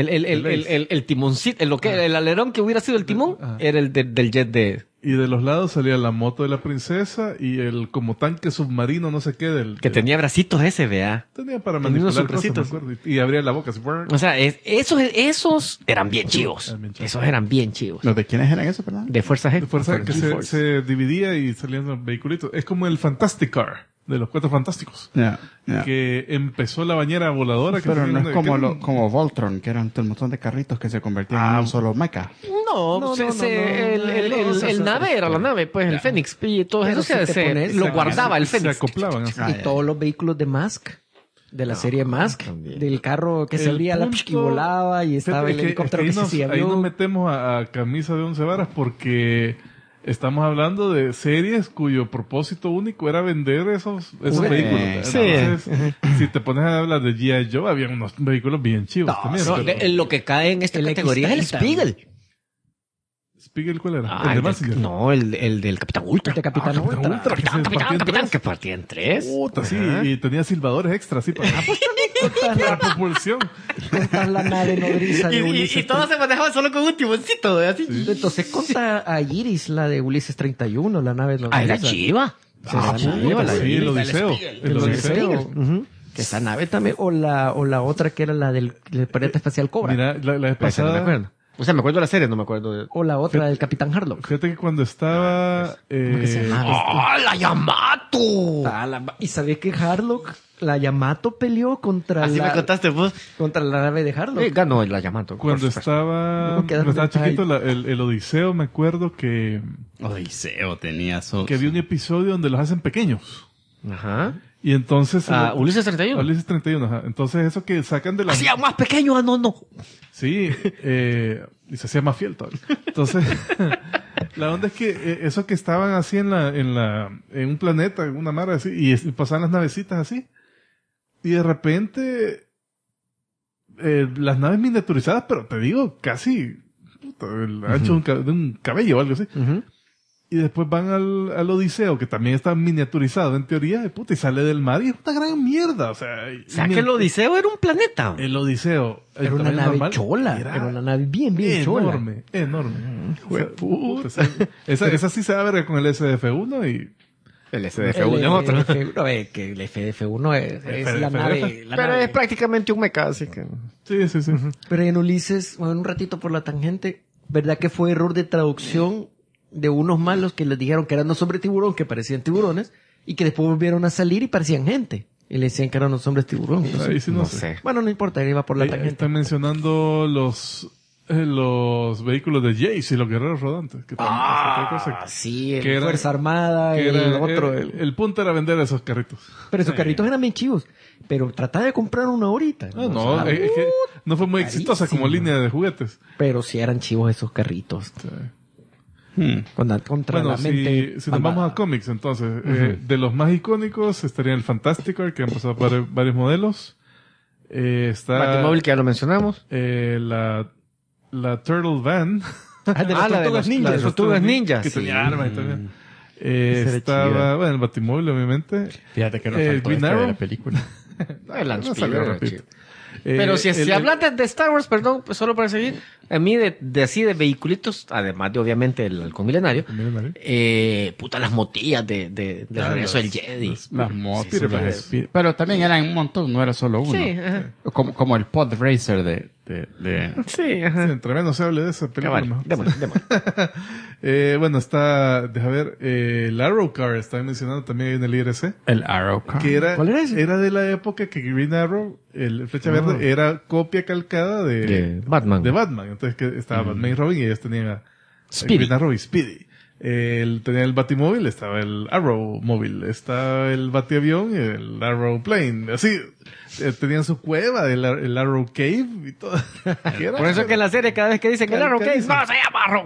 El timoncito, el alerón que hubiera sido el timón, Ajá. era el del jet de... y de los lados salía la moto de la princesa y el como tanque submarino, no sé qué, Que tenía bracitos ese, vea. tenía para tenía unos manipular cosas, me bracitos. acuerdo. Y abría la boca así. O sea, esos eran bien chivos. eran bien chivos. Esos eran bien chivos. ¿Los de quiénes eran esos, perdón? De Fuerza G. De fuerza que G-Force. se dividía y salían los vehículos. Es como el Fantastic Car de los Cuatro Fantásticos. Ya. Que empezó la bañera voladora. Que Pero tenía no es una- como como Voltron, que eran un montón de carritos que se convertían en un solo mecha. No, el nave era la nave, pues el Fénix. Y todo Pero eso si te pones- lo guardaba el Se Fénix. acoplaban. así. Y todos los vehículos de Mask. De la serie Mask. también. Del carro que se El abría la punto- y volaba y estaba Fíjate, el es helicóptero es que que se hacía ahí nos avión. metemos a camisa de 11 varas porque estamos hablando de series cuyo propósito único era vender esos vehículos. Sí. Entonces, si te pones a hablar de G.I. Joe, había unos vehículos bien chivos también. No, pero- lo que cae en esta El categoría es el X-Delta. Spiegel. ¿Spiegel cuál era? Ah, el de el Mazinger. no, el del Capitán Ultra. El de Capitán Ultra. Capitán, que partía en tres. Puta, sí, Ajá. y tenía silbadores extra, así para la propulsión. Contar la nave nodriza de Ulises. Y todos se manejaban solo con un timoncito, así. Entonces conta a Iris, la de Ulises 31, la nave nodriza. Ah, era chiva. Ah, puta, sí, el Odiseo. El Odiseo. Ujú. Que esa nave también, o la otra que era la del planeta espacial Cobra. Mira, la vez Esa no me pasada, acuerdo. O sea, me acuerdo de la serie, no me acuerdo de... O la otra del Capitán Harlock. Fíjate que cuando estaba... ¿Cómo que se llamaba? ¡Ah, la Yamato! ¿Y sabías que Harlock, la Yamato peleó contra Así me contaste vos. contra la nave de Harlock? Ganó la Yamato. Cuando estaba... No quedaron Cuando estaba detalles. chiquito, el Odiseo, me acuerdo que Odiseo tenía eso. había un episodio donde los hacen pequeños. Ajá. Y entonces... Ulises 31. Ulises 31, ajá. Entonces eso que sacan de la... Hacía más pequeño, no. Sí, y se hacía más fiel todavía. Entonces, la onda es que eso que estaban así en un planeta, en una mar así, y pasaban las navecitas así, y de repente, las naves miniaturizadas, pero te digo, casi, puta, el ancho de un cabello o algo así. Ujú. Y después van al Odiseo, que también está miniaturizado en teoría, y sale del mar y es una gran mierda, o sea. O sea, que el Odiseo era un planeta. El Odiseo. el Era una tamaño nave normal, chola. Era una nave bien chola. Enorme. O sea, puta, esa sí se va a ver con el SDF-1 y... El SDF-1 es otro. FDF-1, que el FDF-1 es la nave. la Pero nave. es prácticamente un mecha, así que... Sí. Pero en Ulises, bueno, un ratito por la tangente, ¿verdad que fue error de traducción de unos malos que les dijeron que eran los hombres tiburón, que parecían tiburones, y que después volvieron a salir y parecían gente? Y le decían que eran los hombres tiburón. Ahí sí no No sé. sé. Bueno, no importa, iba por la tangente. Están mencionando los vehículos de Jace y los guerreros rodantes. Que también es otra cosa Sí, que era- Fuerza Armada, que el era- otro. el punto era vender esos carritos. Pero esos carritos eran bien chivos. Pero trata de comprar uno ahorita. No, O sea, es que no fue muy exitosa como línea de juguetes. pero sí eran chivos esos carritos. Sí. Contra Bueno, la mente. si nos vamos a cómics, entonces, de los más icónicos estaría el Fantastical, que han pasado por varios modelos. Está Batimóvil, que ya lo mencionamos. la Turtle Van, De las tortugas ninja. las tortugas ninja, que sí. tenía armas y también. era Estaba, chida. bueno, el Batimóvil, obviamente. Fíjate que no El faltó Green este de Arrow. la película. El Lance No salió Speeder, rápido. chido. Pero si hablas de Star Wars, perdón, pues solo para seguir, a mí de así de vehiculitos, además de obviamente el halcón milenario, puta las motillas de regreso del Jedi. Las motos. Speeder, las Speeder. Pero también eran un montón, no era solo uno. Sí, ajá. Como el Pod Racer de Sí, ajá. Sí, entre menos se hable de esa película. Vale, mejor. démosle. Bueno, está, deja ver, el Arrow Car está mencionando también en el IRC. el Arrow Car. Que era, ¿Cuál era ese? era de la época que Green Arrow, el Flecha Verde, era copia calcada De Batman. de Batman. Entonces que estaba Batman y Robin y ellos tenían a Speedy. Green Arrow y Speedy. Tenía el Batimóvil, estaba el Arrow móvil, estaba el Batiavión y el Arrow Plane. Así, tenían su cueva, el Arrow Cave y todo. Por eso es que en la serie cada vez que dicen que el Arrow Cave, Calcadísimo. no se llama Arrow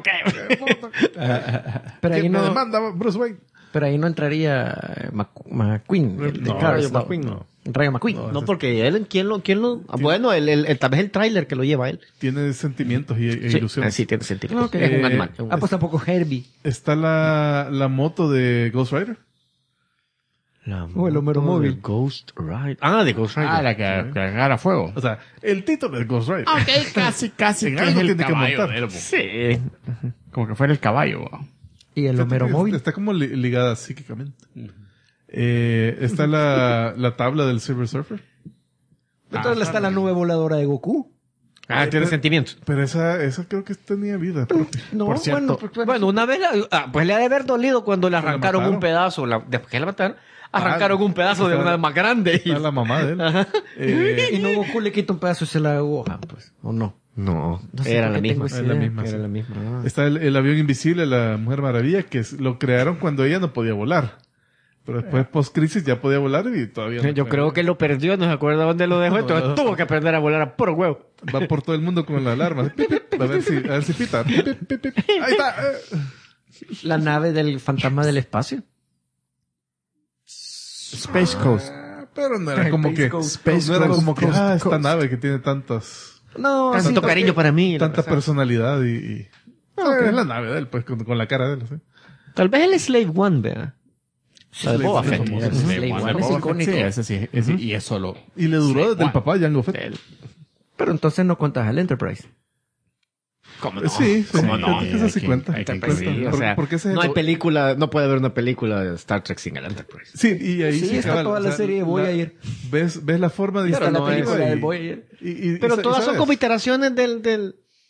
Cave. Pero ahí ¿Quién me no, demanda Bruce Wayne? pero ahí no entraría McQueen. El de No, Cars, Rayo McQueen no. Rayo McQueen. No, porque él, ¿quién lo? Bueno, tal vez el tráiler que lo lleva él. Tiene sentimientos e Sí, ilusiones. sí, tiene sentido. Ok. Es un animal. es un- Pues tampoco Herbie. Está la moto de Ghost Rider. O el Homero móvil. de Ghost Rider. Ah, de Ghost Rider. la que agarra fuego. O sea, el título es Ghost Rider. Ok, casi En que algo es el tiene que caballo montar. de él, po. Sí. Como que fuera el caballo. ¿va? Y el Homero móvil. Está como ligada psíquicamente. Está la tabla del Silver Surfer. Entonces está la nube voladora de Goku. Tiene sentimientos. Pero esa creo que tenía vida propia. No, Por cierto, Bueno, una vez, pues le ha de haber dolido cuando le arrancaron mataron. un pedazo, después que la mataron, arrancaron un pedazo de está- una más grande. Está la mamá de él. y no Goku le quita un pedazo y se la hoja, pues. ¿O no? No, No sé era por la qué tengo misma. esa Era la idea. misma. Era sí. la misma. Está el avión invisible, la Mujer Maravilla, que lo crearon cuando ella no podía volar. Pero después, post-crisis, ya podía volar y todavía no Yo puede creo volar. que lo perdió, no se acuerda dónde lo dejó, entonces tuvo que aprender a volar a puro huevo. Va por todo el mundo con la alarma. Pip, pip, a ver si pita. Pip, pip, pip. Ahí está. La nave del fantasma del espacio. Space Coast. Pero no era como que... Space no era Coast, como que, Coast, esta Coast. nave que tiene tantas... No, Tanto cariño para mí. Tanta personalidad y es la nave de él, pues, con la cara de él, ¿sí? Tal vez el Slave One, vea. La de Boba Fett. famoso. Slave One es icónico. Sí, ese sí. Y es solo. Y le duró Slave desde el One. papá Jango Fett. Pero entonces no contas al Enterprise. ¿Cómo no? Sí, ¿Cómo sí, no? creo que eso sí Hay que- cuenta. hay que Cuenta. incluir. O sea, Porque ese es no el- hay película, no puede haber una película de Star Trek sin el Enterprise. Sí, y ahí Sí, está cabal, toda la serie de Voyager. Ves la forma de Está Pero la no película y- del Voyager. y Pero todas son ¿sabes? como iteraciones del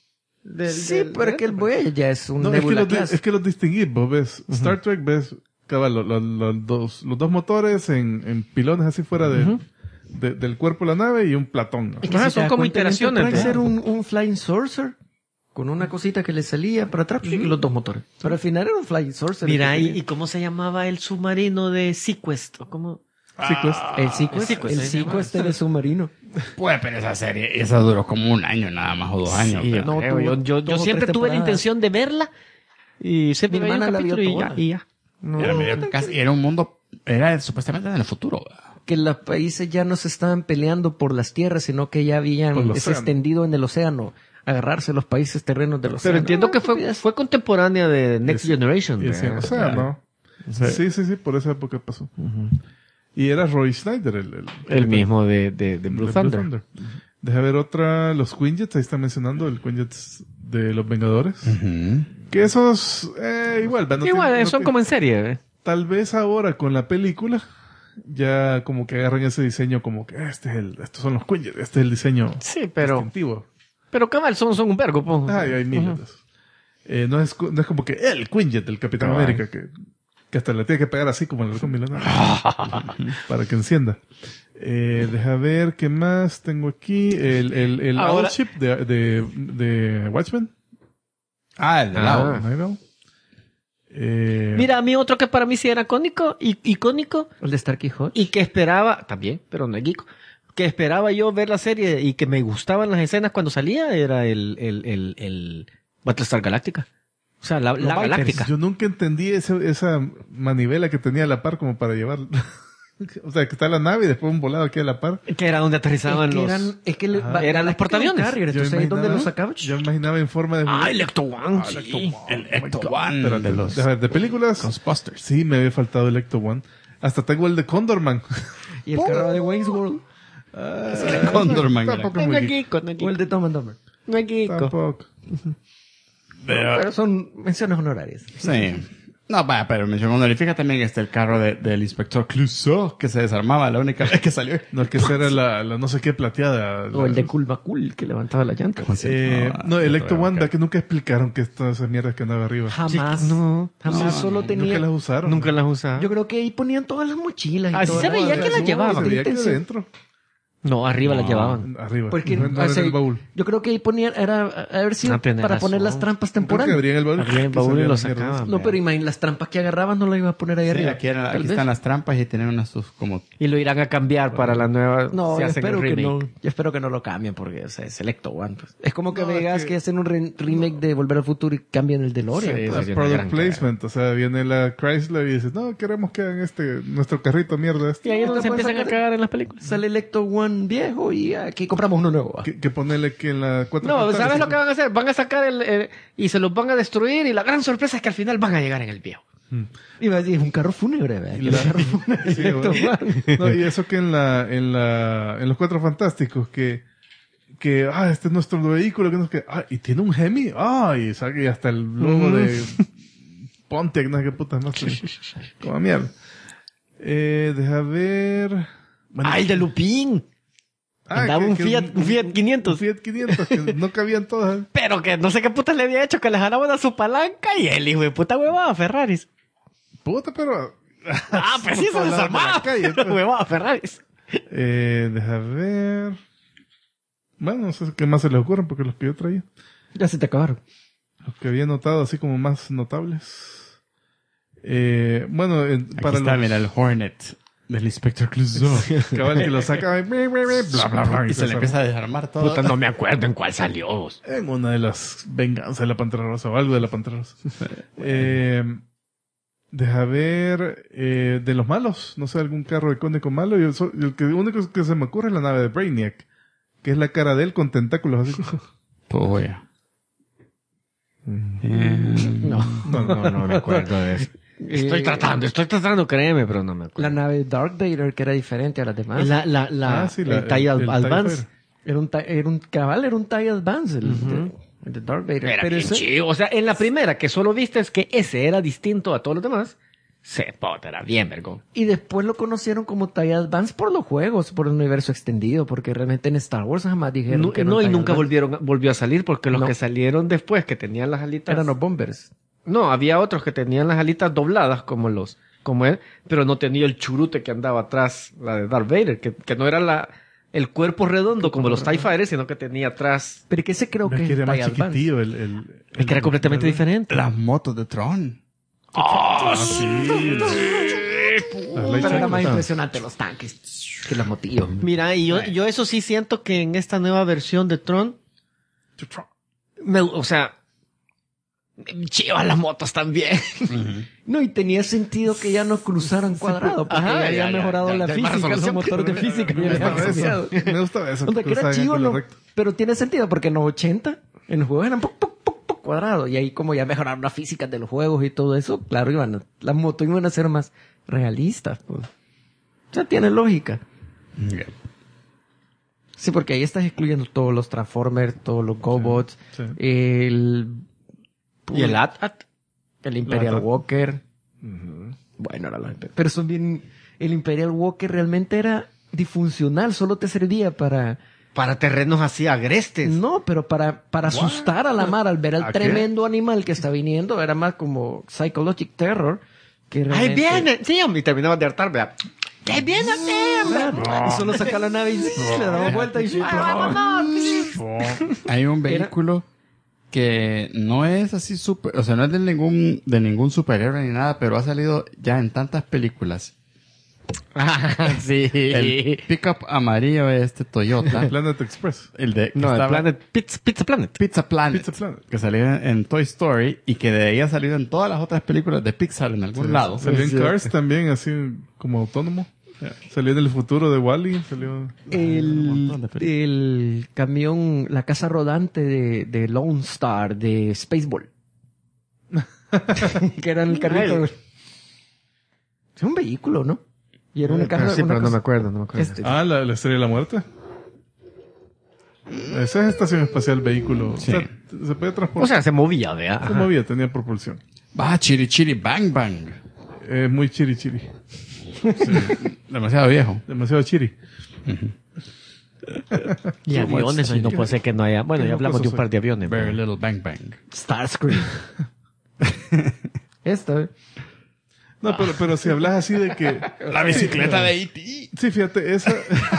Sí, pero es que el Voyager ya es un No, es que, Nebula los, class. es que los distinguís, vos ves Star Trek, ves cabal, los dos motores en pilones así fuera del cuerpo de la nave y un platón, ¿no? Es que son como interacciones. Puede ser un Flying Saucer con una cosita que le salía para atrás y los dos motores. Pero al final era un Flying Saucer. Mira, ¿y cómo se llamaba el submarino de Sequest? ¿Cómo? Sequest. El Sequest era el submarino. Pues, pero esa serie, esa duró como un año nada más o 2 años. Sí, pero- no, tuvo yo dos o siempre tres tuve la temporadas. intención de verla y siempre Mi veía un hermana la vio capítulo toda. y ya. Era un mundo, era supuestamente en el futuro. Que los países ya no se estaban peleando por las tierras, sino que ya Por habían el se océano. extendido en el océano, agarrarse los países terrenos del océano. Pero entiendo que estupidez. fue contemporánea de Next Y- Generation. Y decían, ¿verdad? o sea, ¿no? Sí, por esa época pasó. Y era Roy Schneider, El mismo de Blue de Thunder. Deja ver otra, los Quinjets, ahí está mencionando el Quinjets de los Vengadores. Que esos, igual, no Igual, tiene- no son tiene- como en serie. Tal vez ahora con la película, ya como que agarran ese diseño como que estos son los Quinjets, este es el diseño Sí, pero distintivo. cabal, son un vergo. Po. Hay miles de esos. No es como que el Quinjet del Capitán América, que hasta le tiene que pegar así como el halcón milenario para que encienda. Deja ver qué más tengo aquí. El Ahora- Owl Ship de Watchmen. El de lado. Ah. Night Owl. Mira, a mí otro que para mí sí era icónico El de Starkey Hodge. y que esperaba, también, pero no es geek, que esperaba yo ver la serie y que me gustaban las escenas cuando salía era el Battlestar Galactica. O sea, la Galáctica. Yo nunca entendí esa manivela que tenía a la par como para llevar. O sea, que está la nave y después un volado aquí a la par. Que era donde aterrizaban los... Eran los portaaviones. Entonces, ¿ahí dónde lo sacaba? Yo imaginaba en forma de... El Ecto One, sí. El Ecto One Espérate, de los deja ver, de películas... Ghostbusters. Sí, me había faltado el Ecto One. Hasta tengo el de Condorman. Y el carro de Wayne's World. el Condorman, Tampoco No muy es geek. geeko, no es O geeko. el de Tom and Dumber. No es geeko. Tampoco. Pero son menciones honorarias. Sí. No, vaya, pero mención honorífica también está el carro del inspector Clouseau que se desarmaba la única vez que salió. No, el que esa era la no sé qué plateada. O el de Culbacul, que levantaba la llanta. No, el Ecto One, da que nunca explicaron que todas esas mierdas que andaba arriba. Jamás. No, Jamás. Solo tenía... Nunca las usaron. Nunca las usaba. Yo creo que ahí ponían todas las mochilas. Y Así todo. se veía que las llevaban. Se veía que Intención. adentro. No, arriba las llevaban. Arriba. Porque no, no o era sea, en el baúl. yo creo que ahí ponían, era haber sido No, tenés para razón. poner las trampas Creo que temporales. abrían el baúl. Abrían el que baúl y salían lo las mierdas. sacaban. No, pero imagínate, las trampas que agarraban no las iba a poner ahí Sí, arriba. aquí, Tal aquí vez. están las trampas y tienen unas sus como... Y lo irán a cambiar para la nueva. No, si yo hacen espero el que remake. no. Yo espero que no lo cambien porque o sea, es Electo One. Pues. Es como que No, es veas que- que hacen un remake de Volver al Futuro y cambian el DeLorean. Sí, pues. eso sí. Product gran placement, o sea, viene la Chrysler y dice, no, queremos que hagan nuestro carrito mierda Y ahí es donde se Pueden empiezan a sacar- cagar en las películas. Sale Electo One viejo y aquí compramos uno nuevo. que ponerle que en la 4 No, ¿sabes lo que van a hacer? Van a sacar y se los van a destruir y la gran sorpresa es que al final van a llegar en el viejo. Iba a decir, es un carro fúnebre, ¿verdad? Y sí, bueno. No, y eso que en los Cuatro Fantásticos que este es nuestro vehículo, que no sé qué, y tiene un Hemi, y saca y hasta el logo de Pontiac, no sé qué putas más. Como mierda. Deja ver. Bueno, El de Lupin. Andaba un Fiat 500. Un Fiat 500, que no cabían todas. Pero que no sé qué putas le había hecho, que le jalaban a su palanca y el hijo de puta huevada Ferraris. Puta, pero. Pues sí, se Por la desarmaba. calle, pues. Huevada Ferraris. Deja ver. Bueno, no sé qué más se les ocurren porque los que yo traía. Ya se te acabaron. Los que había notado así como más notables. Bueno, para Aquí está, los mira, el Hornet del inspector Clouseau. cabal que lo saca bla bla bla Y se le empieza a desarmar todo. Puta, no me acuerdo en cuál salió. en una de las venganzas de la Pantera Rosa o algo de la Pantera Rosa. Deja ver de los malos, no sé, algún carro icónico malo. El único que se me ocurre es la nave de Brainiac, que es la cara de él con tentáculos así. Pues, ya. No me acuerdo de eso. Estoy tratando, créeme, pero no me La acuerdo. nave Dark Vader, que era diferente a las demás. El TIE TIE Advance. Fighter. Era un TIE Advance, el de Dark Vader. Era Pero bien eso- chido. O sea, en la primera, que solo viste es que ese era distinto a todos los demás, Sí, puta, era bien vergón. Y después lo conocieron como TIE Advance por los juegos, por el universo extendido, porque realmente en Star Wars jamás dijeron No, que era un y TIE nunca Advance. volvió a salir porque los No. que salieron después, que tenían las alitas... Eran los bombers. No, había otros que tenían las alitas dobladas como él, pero no tenía el churute que andaba atrás, la de Darth Vader, que no era el cuerpo redondo como los TIE Fighters, sino que tenía atrás... Pero que ese creo Es que que es era más TIE Advance. chiquitillo Es que era completamente diferente. Las motos de Tron. Sí. Pero era más impresionante los tanques que los motillos. Mira, y yo eso sí siento que en esta nueva versión de Tron, o sea, chivas las motos también. No, y tenía sentido que ya no cruzaran cuadrado, porque Ajá, ya había mejorado la física, los motores de física. ya habían cambiado. Me gusta eso. O sea, que era cruzaban chivo, ángulo ¿no? recto. Pero tiene sentido, porque en los 80, en los juegos eran cuadrados, y ahí como ya mejoraron las físicas de los juegos y todo eso, claro, las motos iban a ser más realistas, pues. O sea, tiene lógica. Sí, porque ahí estás excluyendo todos los Transformers, todos los GoBots, Sí. Y el AT-AT. el Imperial AT-AT. Walker. Bueno, era pero son bien... El Imperial Walker realmente era disfuncional, solo te servía para... Para terrenos así agrestes. No, pero para asustar a la mar al ver al ¿A qué? tremendo animal que está viniendo, era más como psychological terror. Que ¡Ahí realmente... viene! Sí, y terminabas de hartar, vea. ¡Ahí viene! Claro. Y solo saca la nave y le damos vuelta y... Hay un vehículo que no es así súper, o sea, no es de ningún superhéroe ni nada, pero ha salido ya en tantas películas. Sí. El pickup amarillo de este Toyota. Planet Express. El de que No, el estaba- Planet, Pizza Planet. Pizza Planet, Pizza Planet. que salió en Toy Story y que de ahí ha salido en todas las otras películas de Pixar en algún lado. Salió en Sí. Cars también, así como autónomo. Salió en el futuro de Wall-E. Salió... El camión, la casa rodante de Lone Star, de Spaceball. Que era el carrito. Es un vehículo, ¿no? Y era una caja. Sí, una pero no me cosa- acuerdo, no me acuerdo. Este, La Estrella de la Muerte. Esa es estación espacial vehículo. Sí. O sea, se puede transportar. O sea, se movía, vea. se movía, tenía propulsión. Va, Chiri Chiri Bang Bang. Muy chiri chiri. Demasiado viejo. Demasiado chiri. Y aviones, y no puede ser que no haya. Bueno, ¿Qué ya hablamos de un cosas par de aviones. Very pero- Little Bang Bang. Starscream. Esta. No, pero si hablas así de que... La bicicleta de E.T. Sí, fíjate, esa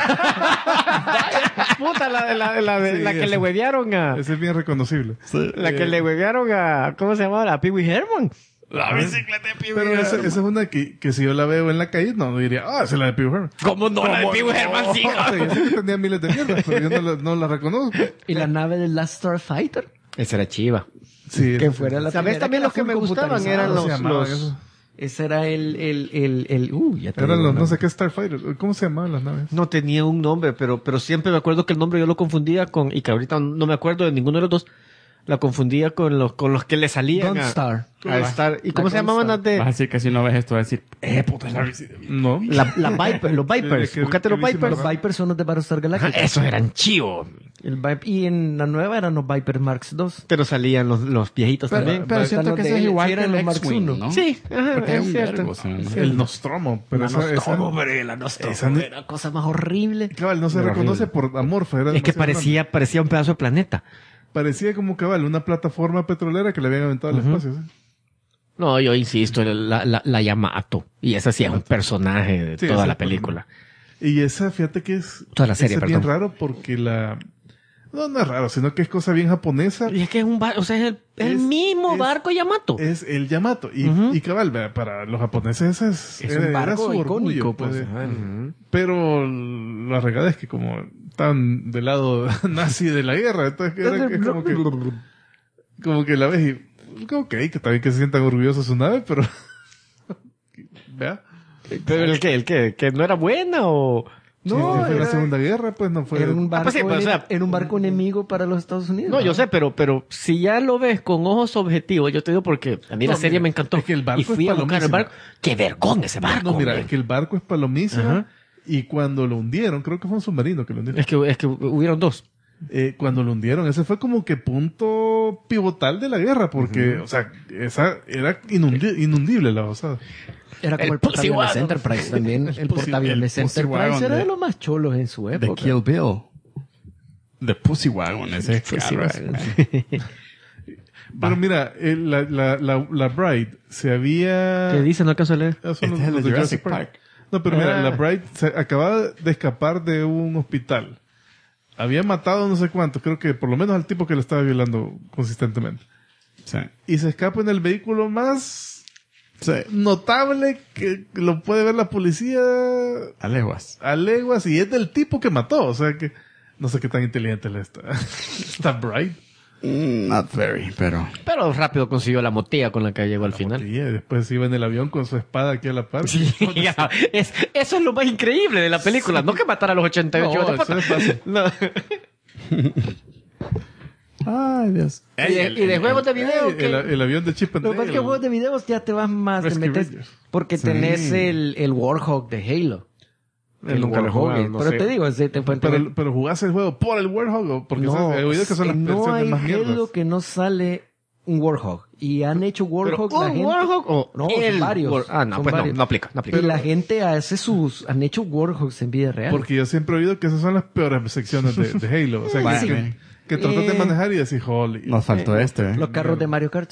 Puta, la Sí, que esa. le huevearon a. es bien reconocible. La que le huevearon a. ¿Cómo se llamaba? A Pee Wee Herman. La bicicleta de Pee Pero esa es una que si yo la veo en la calle, no diría, esa es la de Pee Wee Herman. ¿Cómo no? La de Pee Wee Herman, sí. Sí, yo sé que tenía miles de mierdas, pero yo no la reconozco. Y la nave del Last Starfighter. Esa era chiva. Sí, Que fuera la ¿Sabes primera también que los que era me full gustaban? computarizada. Eran ¿Cómo se llamaban los. esos? Ese era ya te Eran digo, los ¿no? no sé qué Starfighter. ¿Cómo se llamaban las naves? No tenía un nombre, pero siempre me acuerdo que el nombre yo lo confundía con, y que ahorita no me acuerdo de ninguno de los dos, la confundía con los que le salían Dawn Star. a Star. ¿Y cómo se llamaban las Vas a de? decir que si no ves esto, vas a decir, puta, es la bicicleta. No. La Viper, los Vipers. ¿Qué- Búscate los qué dicen Vipers. Los Vipers son los de Battlestar Ajá, Galactica. esos eran chivos. Y en la nueva eran los Viper Marks II. Pero salían los viejitos también. Pero siento que los ese es de- igual sí, que eran el los Mark X-Wing, I. ¿no? Sí, ajá, Porque hay es un cierto. vergo, o sea, ¿no? El Nostromo. Pero esa la Nostromo era cosa más horrible. cabal, no se Era reconoce horrible. por amorfa. Era Es que demasiado parecía un pedazo de planeta. grande. Parecía como cabal, una plataforma petrolera que le habían aventado al espacio. ¿sí? No, yo insisto, la Yamato. Y esa sí es un personaje de Sí, toda esa la es película. Y esa, fíjate que es... Toda la serie, esa es bien perdón. raro porque no es raro, sino que es cosa bien japonesa. Y es que es un barco, o sea, es el mismo barco Yamato. Es el Yamato. Y, Ujú. y cabal, vea, para los japoneses Es un era barco su icónico, orgullo, pues. pues. Ajá. Pero la regada es que como están del lado nazi de la guerra, entonces es como que la ves y ok, que está bien que se sientan orgullosos de su nave, pero vea. Pero el que no era buena o... No, fue era- la Segunda Guerra, pues no fue. Era un barco, pues sí, pues, o sea, era un barco enemigo para los Estados Unidos. No, yo sé, pero si ya lo ves con ojos objetivos, yo te digo porque a mí la No, serie mira, me encantó. es que el barco y fui es a buscar el palomísimo. barco. ¡Qué vergón ese barco! No, mira, hombre! es que el barco es palomísimo Ajá. y cuando lo hundieron, creo que fue un submarino que lo hundieron. Es que hubieron dos. cuando lo hundieron. Ese fue como que punto pivotal de la guerra, porque, o sea, esa era inundible la osada. Era como el Pussy portaaviones Wagon. Enterprise también. El portaaviones el Pussy Enterprise Wagon era de- de los más cholos en su The época. Kill Bill. The Pussy Wagon, ese Pussy carro. Wagon. Pero mira, la Bride se había... ¿Qué dice? No alcanzo a leer. Esos son Este es el de Jurassic Park. No, pero mira, Ah. la Bride se acababa de escapar de un hospital. Había matado no sé cuánto, creo que por lo menos al tipo que le estaba violando consistentemente. Sí. Y se escapa en el vehículo más Sí. notable que lo puede ver la policía A leguas. a leguas, y es del tipo que mató. O sea que no sé qué tan inteligente le está. Está Bride. Not very, pero... Pero rápido consiguió la motilla con la que llegó al final. Y después iba en el avión con su espada aquí a la par. Sí, eso es lo más increíble de la película. No que matara a los 88. No, de eso es fácil. No. Ay, Dios. Y de juegos de video. El avión de Chip and Lo que pasa es que Dale. juegos de videos ya te vas más, te Rescue metes, Rangers. porque tenés el Warhawk de Halo. El Nunca lo he Warhawk, jugado, no pero sé. te digo, te pueden tener- Pero jugás el juego por el Warhog, porque no, he oído que son las no versiones hay más mierdas. Halo que no sale un Warhawk. Y han hecho Warhawks la ¿Un gente. Warhawk o No, el son varios. War- Ah, no, son pues varios. no aplica. No aplica. Y la gente hace han hecho Warhawks en vida real. Porque yo siempre he oído que esas son las peores secciones de Halo. O sea, Bueno, que tratas de manejar y decir, holy. nos faltó este, Los carros de Mario Kart.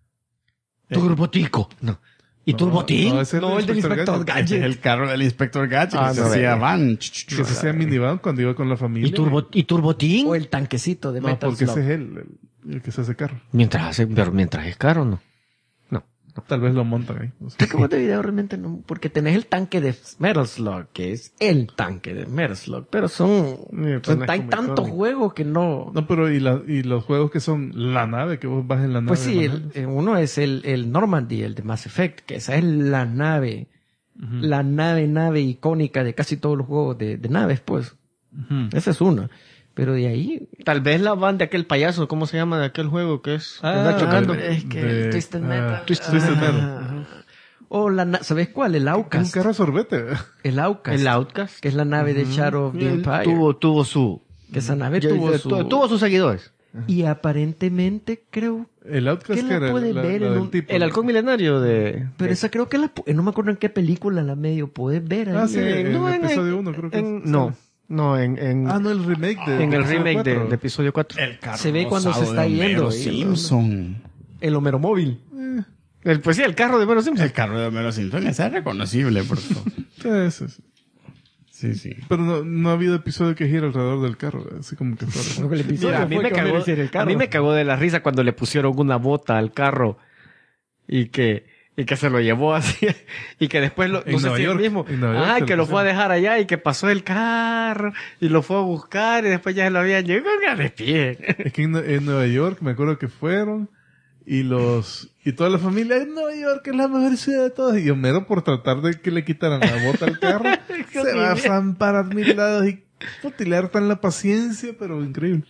Turbotico. No. ¿Y Turbotín? ese es No, el del Inspector Gadget. Ese es el carro del Inspector Gadget. Ah, que se no, hacía vea. van. Que se hacía minivan cuando iba con la familia. ¿Y Turbotín? O el tanquecito de No, Metal porque Slug. ese es el que se hace carro. Mientras es caro, ¿no? No. Tal vez lo montan ahí. No sé. ¿Qué juegos de video realmente no? Porque tenés el tanque de Metal Slug, que es el tanque de Metal Slug, pero hay tantos juegos que no... No, pero y los juegos que son la nave, que vos vas en la nave. Pues sí, manejando. uno es el Normandy, el de Mass Effect, que esa es la nave, la nave icónica de casi todos los juegos de naves, pues. Ujú. Esa es una. Pero de ahí... Tal vez la van de aquel payaso, ¿cómo se llama de aquel juego que es? que Ah, anda chocando. es que de- el Twisted Metal. Twisted Metal. Ajá. O ¿sabes cuál? El Un Outcast. carro sorbete. El Outcast. El Outcast. Que es la nave de Shadow of the Empire. Tuvo su... Que esa nave tuvo sus seguidores. Y aparentemente creo... El Outcast ¿Qué que la era puede ver la en del un- tipo. El halcón milenario de... Pero esa creo que no me acuerdo en qué película la medio puedes ver ahí. Ah, sí, en no, el en- episodio 1 creo que es. No, en Ah, no, el remake de... en el episodio remake de 4. episodio 4. El carro Se ve cuando se rosado está de yendo. Homero Simpson. El Homero Móvil. Pues sí, el carro de Homero Simpson. El carro de Homero Simpson. Ese es reconocible, por favor. Sí. Sí, sí. Pero no ha habido episodio que gira alrededor del carro. Así como que fuera. El episodio Mira, a mí fue me que cagó, Homero hiciera el carro. a mí me cagó de la risa cuando le pusieron una bota al carro y que se lo llevó así y que después En no sé Nueva si York, el mismo, en Nueva York se que lo lo fue a pusieron. dejar allá y que pasó el carro y lo fue a buscar y después ya lo habían llegado de pie. Es que en Nueva York me acuerdo que fueron y toda la familia en Nueva York es la mejor ciudad de todas. Y Homero, por tratar de que le quitaran la bota al carro, se va a zampar a mil lados y le tan la paciencia, pero increíble.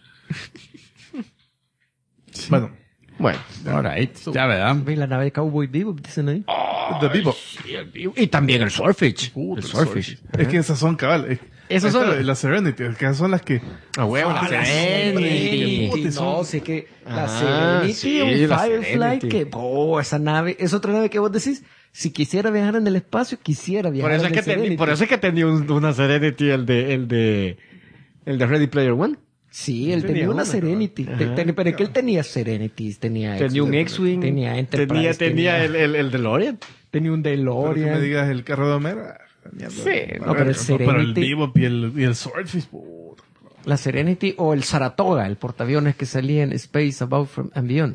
Bueno, Bueno, Alright. Ya, ¿verdad? Ve la nave de Cowboy Bebop, dicen ahí. The Bebop. y también el Swordfish. El Swordfish. Es que esas son cabal. Esas son las Serenity, que esas son las que... A huevo, Ah, la Serenity. No, sé que la Ah, Serenity, sí, un la Firefly, Serenity. que, esa nave, es otra nave que vos decís, si quisiera viajar en el espacio, quisiera viajar en el Serenity. Por eso es que tenía una Serenity el de Ready Player One. Sí, él Tenía tenía una una, Serenity. Ajá. Pero es que él tenía Serenities, tenía Tenía un X-Wing. tenía Enterprise, Tenía el DeLorean. tenía un Pero que me DeLorean. digas el carro de Homero. Mierda. Sí, no, pero el Pero el Serenity- Bebop y el Swordfish. Puta. La Serenity o el Saratoga, el portaaviones que salía en Space Above and Beyond.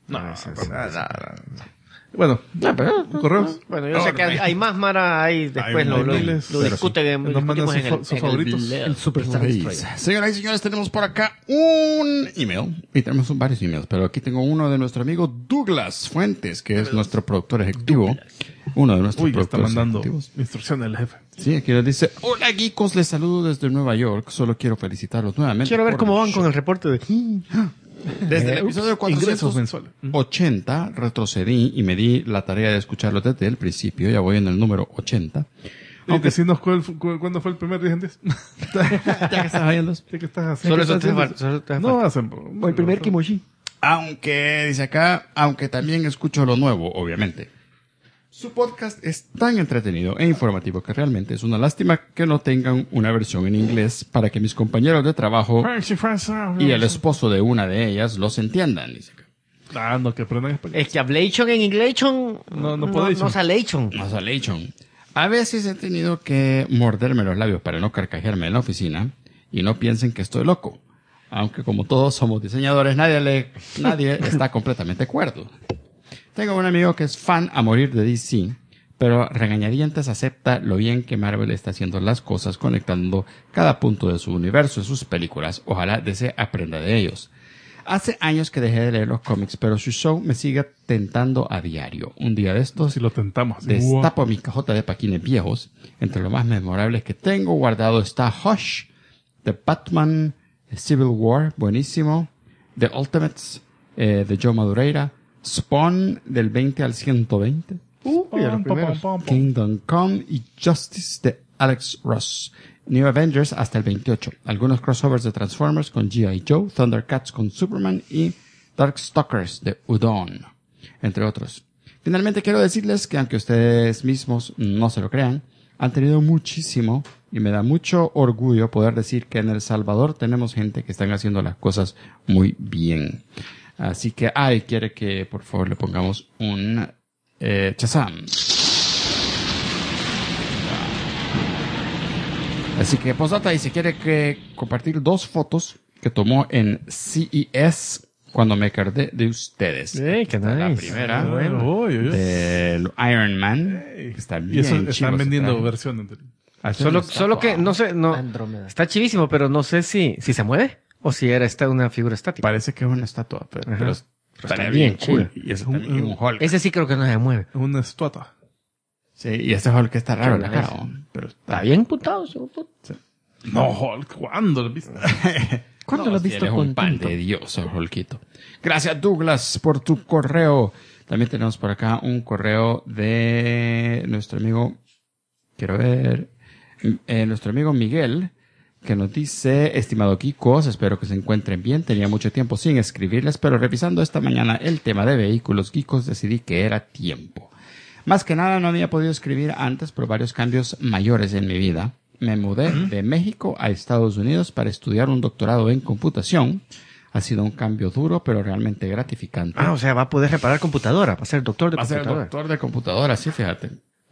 Bueno, No, pero- correos. Bueno, yo sé que hay más Mara ahí después Hay miles, lo pero discuten, sí. Nos mandan discutimos sus favoritos. El Superstar Seis. Destroyer. Señoras y señores, tenemos por acá un email. Y tenemos varios emails, pero aquí tengo uno de nuestro amigo Douglas Fuentes, que es nuestro productor ejecutivo. Uno de nuestros Uy, ya está productores mandando ejecutivos. instrucciones del jefe. Sí, aquí les dice: Hola, geekos, les saludo desde Nueva York. Solo quiero felicitarlos nuevamente. Quiero ver por cómo el van show. con el reporte de... Desde el episodio Ingresos mensuales. 480 retrocedí y me di la tarea de escucharlo desde el principio. Ya voy en el número 80. Aunque sí ¿cuándo fue el primer 10 en 10? Ya que estás oyendo. ¿Qué estás haciendo? Solo eso te falta. No hacen... O el primer Kimoshi. Aunque, dice acá, aunque también escucho lo nuevo, obviamente. Su podcast es tan entretenido e informativo que realmente es una lástima que no tengan una versión en inglés para que mis compañeros de trabajo y el esposo de una de ellas los entiendan, dice acá. Ah, no, que aprendan español. Es que hablation en inglés No podéis. no salation. No sale, Chon. A veces he tenido que morderme los labios para no carcajearme en la oficina y no piensen que estoy loco. Aunque como todos somos diseñadores, nadie está completamente de acuerdo. Tengo un amigo que es fan a morir de DC, pero regañadientes acepta lo bien que Marvel está haciendo las cosas conectando cada punto de su universo en sus películas. Ojalá DC aprenda de ellos. Hace años que dejé de leer los cómics, pero su show me sigue tentando a diario. Un día de estos, Si lo tentamos. destapo mi cajota de paquines viejos. Entre lo más memorables que tengo guardado está Hush, The Batman, Civil War, buenísimo, The Ultimates, de Joe Madureira, Spawn, del 20 al 120, Kingdom Come y Justice, de Alex Ross. New Avengers hasta el 28. Algunos crossovers de Transformers con G.I. Joe, Thundercats con Superman y Darkstalkers de Udon, entre otros. Finalmente quiero decirles que aunque ustedes mismos no se lo crean, han tenido muchísimo y me da mucho orgullo poder decir que en El Salvador tenemos gente que están haciendo las cosas muy bien. Así que, quiere que por favor le pongamos un Shazam. Así que Postdata dice, quiere compartir 2 fotos que tomó en CES cuando me acordé de ustedes. Qué nice. La primera, Bueno. del Iron Man, que está bien Y eso chivo están ese vendiendo traje. versiones. Solo que no sé, no Andrómeda. está chivísimo, pero no sé si se mueve o si era una figura estática. Parece que es una estatua, pero Ajá. está bien bien chido. cool. Y ese también es un Hulk. Ese sí creo que no se mueve. Una estatua. Sí, y ese Hulk está raro en la Qué cara, nice. ¿no? Pero Está bien putado. ese puto. No, Hulk, ¿cuándo lo viste? ¿Cuándo lo has visto Eres un pan contento? de Dios, Hulkito. Gracias, Douglas, por tu correo. También tenemos por acá un correo de nuestro amigo, nuestro amigo Miguel, que nos dice, estimado Kikos, espero que se encuentren bien. Tenía mucho tiempo sin escribirles, pero revisando esta mañana el tema de vehículos Kikos, decidí que era tiempo. Más que nada no había podido escribir antes por varios cambios mayores en mi vida. Me mudé de México a Estados Unidos para estudiar un doctorado en computación. Ha sido un cambio duro, pero realmente gratificante. O sea, va a poder reparar computadora, va a ser doctor de Va a ser computadora. doctor de computadora, sí, fíjate.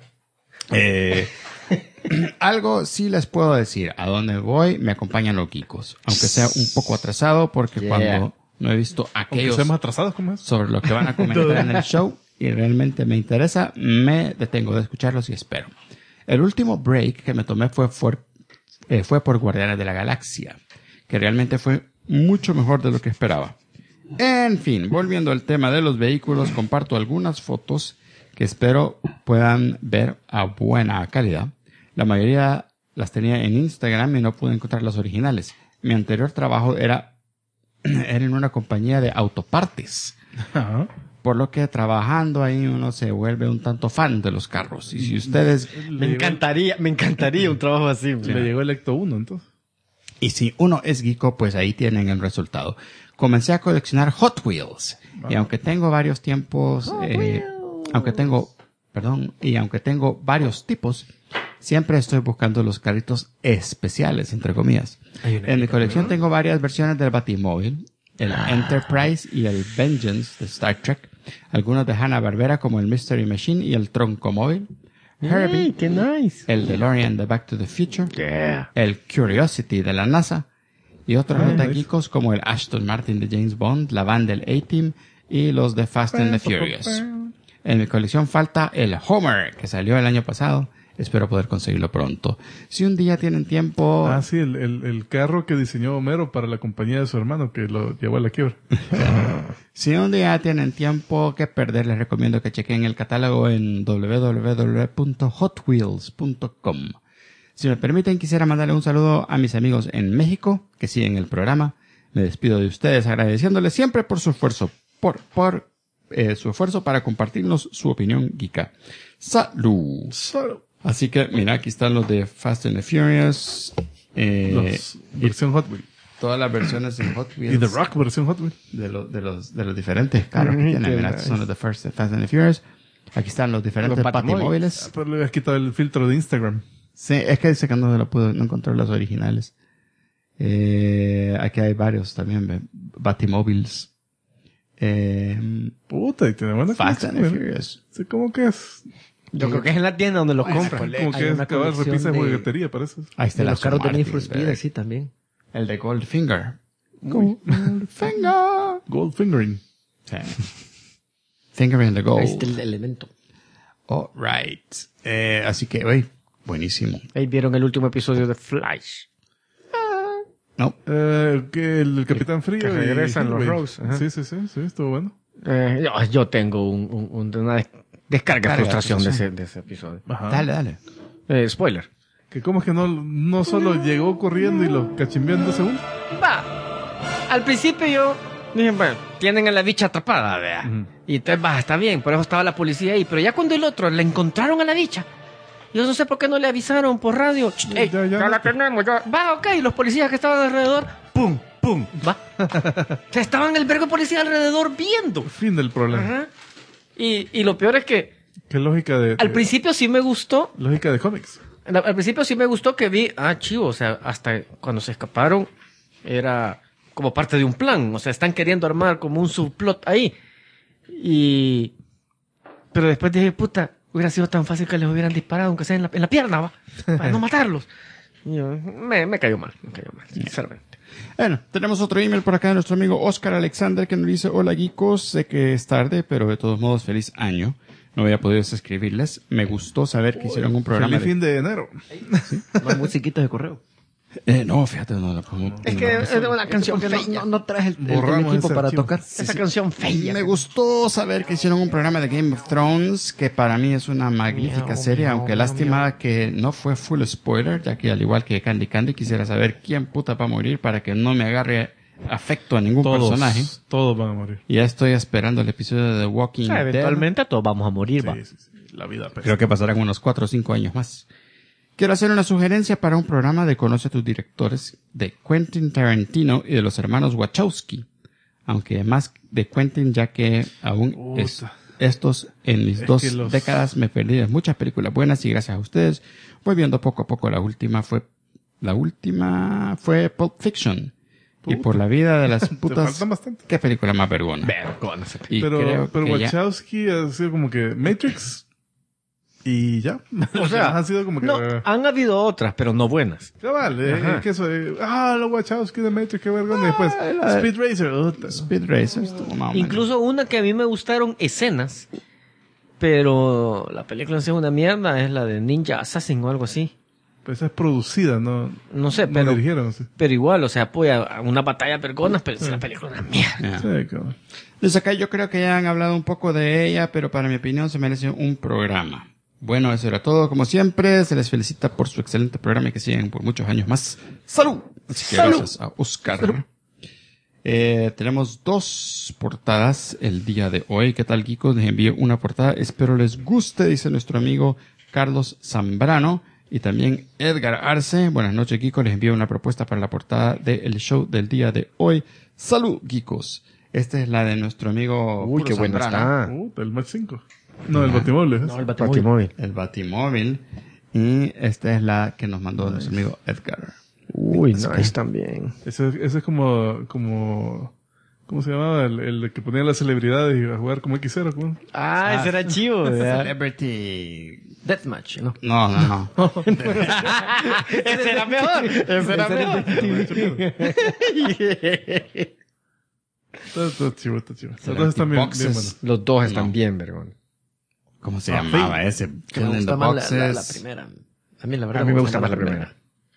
Algo sí les puedo decir. A donde voy me acompañan los Kikos. Aunque sea un poco atrasado, porque cuando no he visto Aunque aquellos seamos atrasados, ¿cómo es? sobre lo que van a comentar en el show y realmente me interesa, me detengo de escucharlos y espero. El último break que me tomé fue por Guardianes de la Galaxia, que realmente fue mucho mejor de lo que esperaba. En fin, volviendo al tema de los vehículos, comparto algunas fotos que espero puedan ver a buena calidad. La mayoría las tenía en Instagram y no pude encontrar las originales. Mi anterior trabajo era en una compañía de autopartes. Ajá. Por lo que trabajando ahí uno se vuelve un tanto fan de los carros. Y si ustedes... Me encantaría un trabajo así. Le llegó el Ecto 1, entonces. Y si uno es geeko, pues ahí tienen el resultado. Comencé a coleccionar Hot Wheels. Y aunque tengo varios tiempos... aunque tengo varios tipos, siempre estoy buscando los carritos especiales, entre comillas. En mi colección tengo varias versiones del Batimóvil, el Enterprise y el Vengeance de Star Trek, algunos de Hanna-Barbera como el Mystery Machine y el Troncomóvil, Herbie, ¡Qué nice! el DeLorean de Back to the Future, Yeah. el Curiosity de la NASA y otros nice. notaquicos como el Aston Martin de James Bond, la van del A-Team y los de Fast and the Furious. En mi colección falta el Homer, que salió el año pasado. Espero poder conseguirlo pronto. Si un día tienen tiempo... Ah, sí, el carro que diseñó Homero para la compañía de su hermano, que lo llevó a la quiebra. Si un día tienen tiempo que perder, les recomiendo que chequen el catálogo en www.hotwheels.com. Si me permiten, quisiera mandarle un saludo a mis amigos en México, que siguen el programa. Me despido de ustedes agradeciéndoles siempre por su esfuerzo, su esfuerzo para compartirnos su opinión geeka. ¡Salud! Así que, mira, aquí están los de Fast and the Furious. Los versión Hot Wheels. Todas las versiones en Hot Wheels. Y The Rock versión Hot Wheels. De los diferentes carros que tienen. Mira, estos son los de Fast and the Furious. Aquí están los diferentes Los Batimóviles. Pero le habías quitado el filtro de Instagram. Sí, es que dice que no encontré los originales. Aquí hay varios también, Batimóviles. Puta, y tiene buena Fast and the colección, Furious. Sí, como que es... Yo creo que es en la tienda donde los compran. Como Hay que es una cabal colección repisa de de- juguetería, parece. Ahí está De el los Aston carros de Need Martin, for Speed, ve. sí, también. El de Goldfinger. Goldfinger. Goldfingering. Sí. Fingering the gold. Ahí está el elemento. All right. Así que, oye, buenísimo. Ahí vieron el último episodio de Flash. No, Que el Capitán Frío. que y regresan los Heatwave. Rose, ajá. Sí, estuvo bueno. Yo tengo una descarga de frustración de ese episodio. Ajá. dale. Spoiler. Que como es que no solo llegó corriendo y lo cachimbió en 2 segundos. Va. Al principio yo dije, bueno, tienen a la bicha atrapada, vea. Ujú. Y entonces, va, está bien, por eso estaba la policía ahí. Pero ya cuando el otro le encontraron a la bicha, yo no sé por qué no le avisaron por radio. Ey, Ya ya la tenemos, ya. Va, ok, los policías que estaban alrededor, pum, va. O sea, estaban el vergo de policía alrededor viendo. Fin del problema. Ajá. Y lo peor es que Qué lógica de... al principio sí me gustó. Lógica de cómics. Al principio sí me gustó que vi, chivo, o sea, hasta cuando se escaparon era como parte de un plan, o sea, están queriendo armar como un subplot ahí. Pero después dije, puta, hubiera sido tan fácil que les hubieran disparado, aunque sea en la pierna, va, para no matarlos. Y yo, me cayó mal, sinceramente. Bueno, tenemos otro email por acá de nuestro amigo Oscar Alexander que nos dice: hola geekos, sé que es tarde, pero de todos modos feliz año. No había podido escribirles. Me gustó saber que hicieron un programa. Feliz fin de enero. Más musiquitas de correo. No, fíjate, no la pongo. Es que es una canción Porque fea. no traes el Borramos equipo ese para archivo. tocar. Esa canción fea. Me gustó saber que hicieron un programa de Game of Thrones, que para mí es una magnífica Miau, serie, miau, aunque miau, lástima que no fue full spoiler, ya que al igual que Candy quisiera saber quién puta va a morir para que no me agarre afecto a ningún personaje. Todos van a morir. Y ya estoy esperando el episodio de The Walking O sea, Dead. eventualmente todos vamos a morir, va. Sí. La vida pesa. Creo que pasarán unos 4 o 5 años más. Quiero hacer una sugerencia para un programa de Conoce a tus directores de Quentin Tarantino y de los hermanos Wachowski. Aunque más de Quentin, ya que aún estos en mis Es 2 que los- décadas me perdí de muchas películas buenas y gracias a ustedes voy viendo poco a poco. La última fue Pulp Fiction. Y por la vida de las Te putas, faltan bastante. qué película más vergona. Y Pero creo que ya- Wachowski ha sido como que Matrix y ya. O sea, ha sido como que... no, han habido otras, pero no buenas. Cabal, Ajá. es que eso los Wachowski de Matrix, qué vergüenza. Y después, la de- Speed Racer. Puta. Speed Racer estuvo más o menos. Incluso una que a mí me gustaron escenas, pero la película en sí es una mierda, es la de Ninja Assassin o algo así. Pues esa es producida, no No sé, no pero dirigieron. Sí. pero igual, o sea, apoya a una batalla pergonas, pero es la película es una mierda. Ya. Sí, cabal. Desde acá yo creo que ya han hablado un poco de ella, pero para mi opinión se merece un programa. Bueno, eso era todo. Como siempre, se les felicita por su excelente programa y que sigan por muchos años más. ¡Salud! Así que gracias a Oscar. Tenemos 2 portadas el día de hoy. ¿Qué tal, geekos? Les envío una portada. Espero les guste, dice nuestro amigo Carlos Zambrano. Y también Edgar Arce. Buenas noches, geekos. Les envío una propuesta para la portada del show del día de hoy. ¡Salud, geekos! Esta es la de nuestro amigo Uy, Puro qué bueno Zambrano. está. El Match 5. No, el Batimóvil. No, el Batimóvil. El Batimóvil. Y esta es la que nos mandó nuestro amigo Edgar. Uy, nice también. Ese es como... ¿Cómo se llamaba? El que ponía las celebridades y a jugar como X0. ¿Cómo? Ese era chivo, ¿verdad? Celebrity. Deathmatch, ¿no? No. Ese era mejor. Ese era mejor. Está chivo. Será Los dos están bien boxes. buenos. Los dos están No. bien, vergón. ¿Cómo se Ah, llamaba ese? Que me Kill in gusta the más la Boxes. primera. A mí la verdad A mí me gusta más la primera.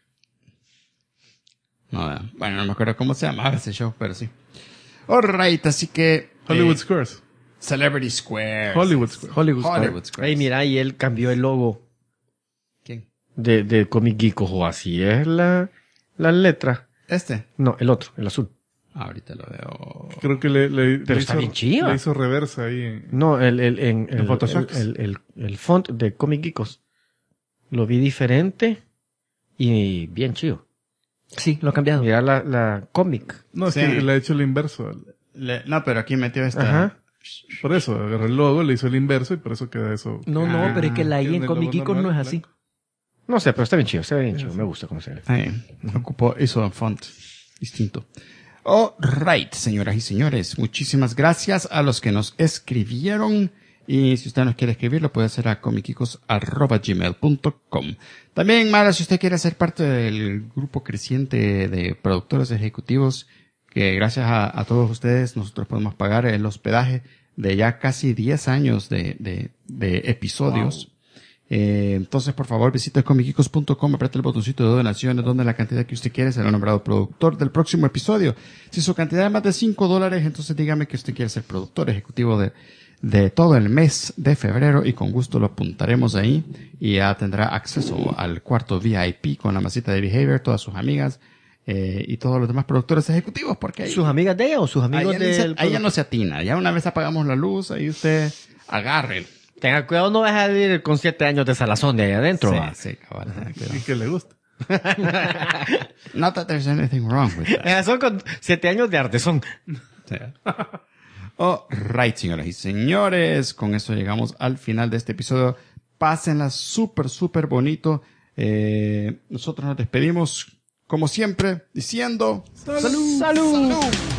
No, bueno, no me acuerdo cómo se llamaba ese show, pero sí. Alright, así que... Hollywood Squares. Celebrity Square. Hollywood Squares. Hollywood Square. Ey, mira, y él cambió el logo ¿Quién? de Comic Geek, o así es la letra. Este. No, el otro, el azul. Ahorita lo veo. Creo que le Pero está hizo, bien chiva. Le hizo reversa ahí. No, el Photoshop. el font de Comic Geekos. Lo vi diferente y bien chido. Sí, lo ha cambiado. Mira la cómic. No, es Sí. que le ha hecho el inverso. No, pero aquí metió esta... Ajá. Por eso, agarró el logo, le hizo el inverso y por eso queda eso. No, pero es que la I Tiene en el Comic logo Icon no es normal, así. No sé, pero está bien chido, Me gusta cómo se ve. Hizo un font distinto. Alright, señoras y señores, muchísimas gracias a los que nos escribieron. Y si usted nos quiere escribir, lo puede hacer a comicicos@gmail.com. También, Mara, si usted quiere ser parte del grupo creciente de productores ejecutivos, que gracias a todos ustedes nosotros podemos pagar el hospedaje de ya casi 10 años de episodios. Entonces, por favor, visite comicicos.com, apriete el botoncito de donaciones, donde la cantidad que usted quiere será nombrado productor del próximo episodio. Si su cantidad es más de $5, entonces dígame que usted quiere ser productor ejecutivo de todo el mes de febrero y con gusto lo apuntaremos ahí y ya tendrá acceso al cuarto VIP con la masita de Behavior, todas sus amigas y todos los demás productores ejecutivos, porque ahí, ¿Sus amigas de ella o sus amigos ahí ya no se atina. Ya una vez apagamos la luz, ahí usted agarre. Tenga cuidado, no vas a salir con 7 años de salazón de ahí adentro. ¿va? Sí, cabal, tenga cuidado. Y que le gusta. Not that there's anything wrong with that. Son con 7 años de artesón. Alright, señoras y señores, con eso llegamos al final de este episodio. Pásenla súper bonito. Nosotros nos despedimos, como siempre, diciendo ¡Salud! ¡Salud!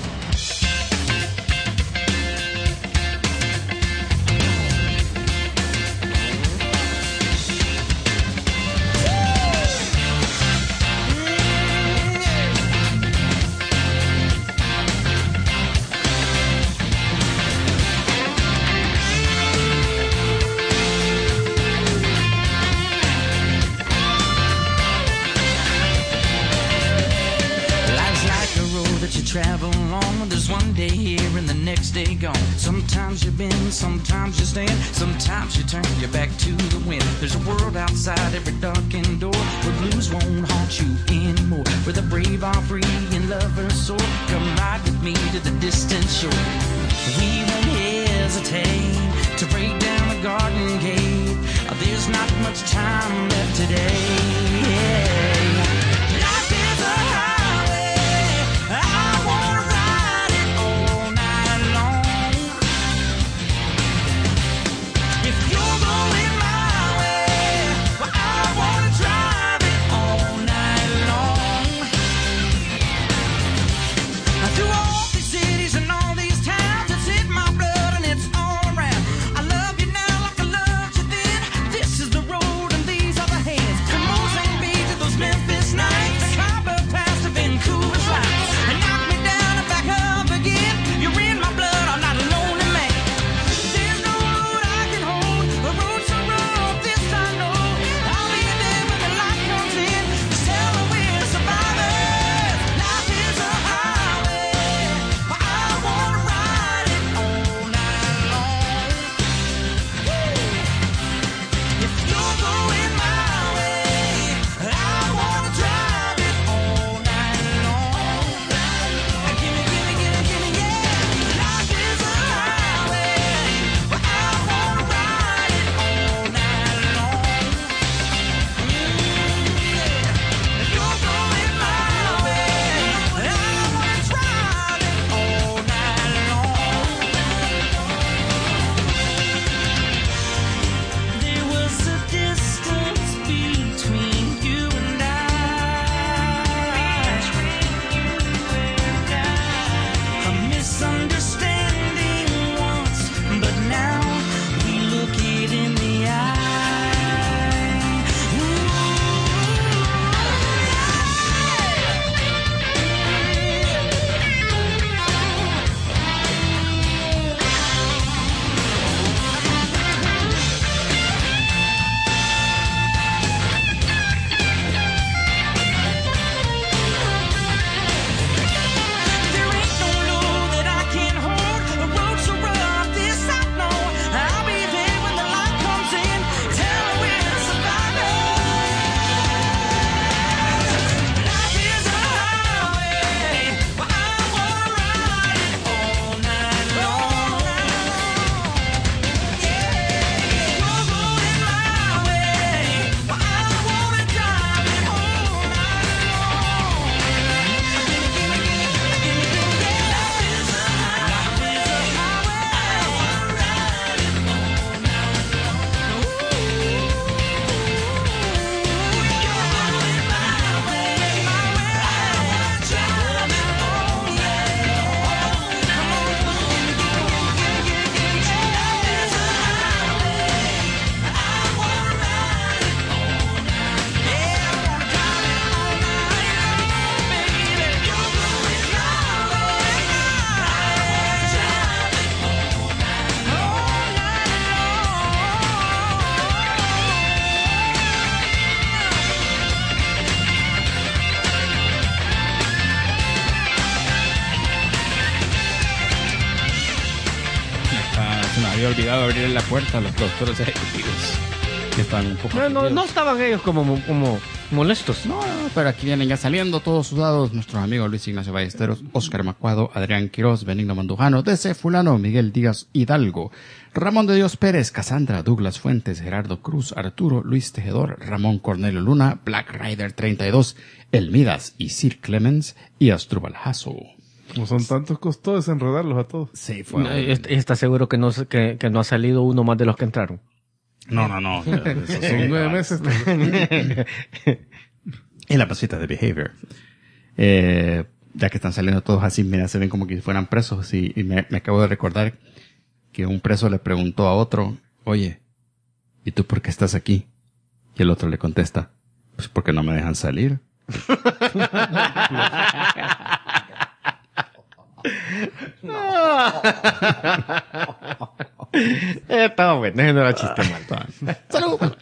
Travel along, there's one day here and the next day gone. Sometimes you bend, sometimes you stand, sometimes you turn your back to the wind. There's a world outside every darkened door where blues won't haunt you anymore, where the brave are free and lovers soar. Come ride with me to the distant shore. We won't hesitate to break down the garden gate. There's not much time left today. Life is a highway. I wanna ride it all night long. If you're going my way, well, I wanna drive it all night long. Through all these cities and all these towns, it's in my blood and it's all around. I love you now like I loved you then. This is the road and these are the hands. Come on. olvidado abrir la puerta a los productores ejecutivos. Que están un poco... No estaban ellos como molestos. No, pero aquí vienen ya saliendo todos sudados nuestros amigos Luis Ignacio Ballesteros, Óscar Macuado, Adrián Quiroz, Benigno Mandujano, DC Fulano, Miguel Díaz Hidalgo, Ramón de Dios Pérez, Cassandra, Douglas Fuentes, Gerardo Cruz, Arturo, Luis Tejedor, Ramón Cornelio Luna, Black Rider 32, El Midas y Sir Clemens y Astrubal Hasso. Como son tantos, costó desenredarlos a todos. Sí, fue... ¿Está seguro que no ha salido uno más de los que entraron? No. Son 9 meses. Y la pasita de Behavior. Ya que están saliendo todos así, mira, se ven como que fueran presos. Y me acabo de recordar que un preso le preguntó a otro, oye, ¿y tú por qué estás aquí? Y el otro le contesta, pues porque no me dejan salir. Estaba bueno, no era chiste mal. ¡Salud!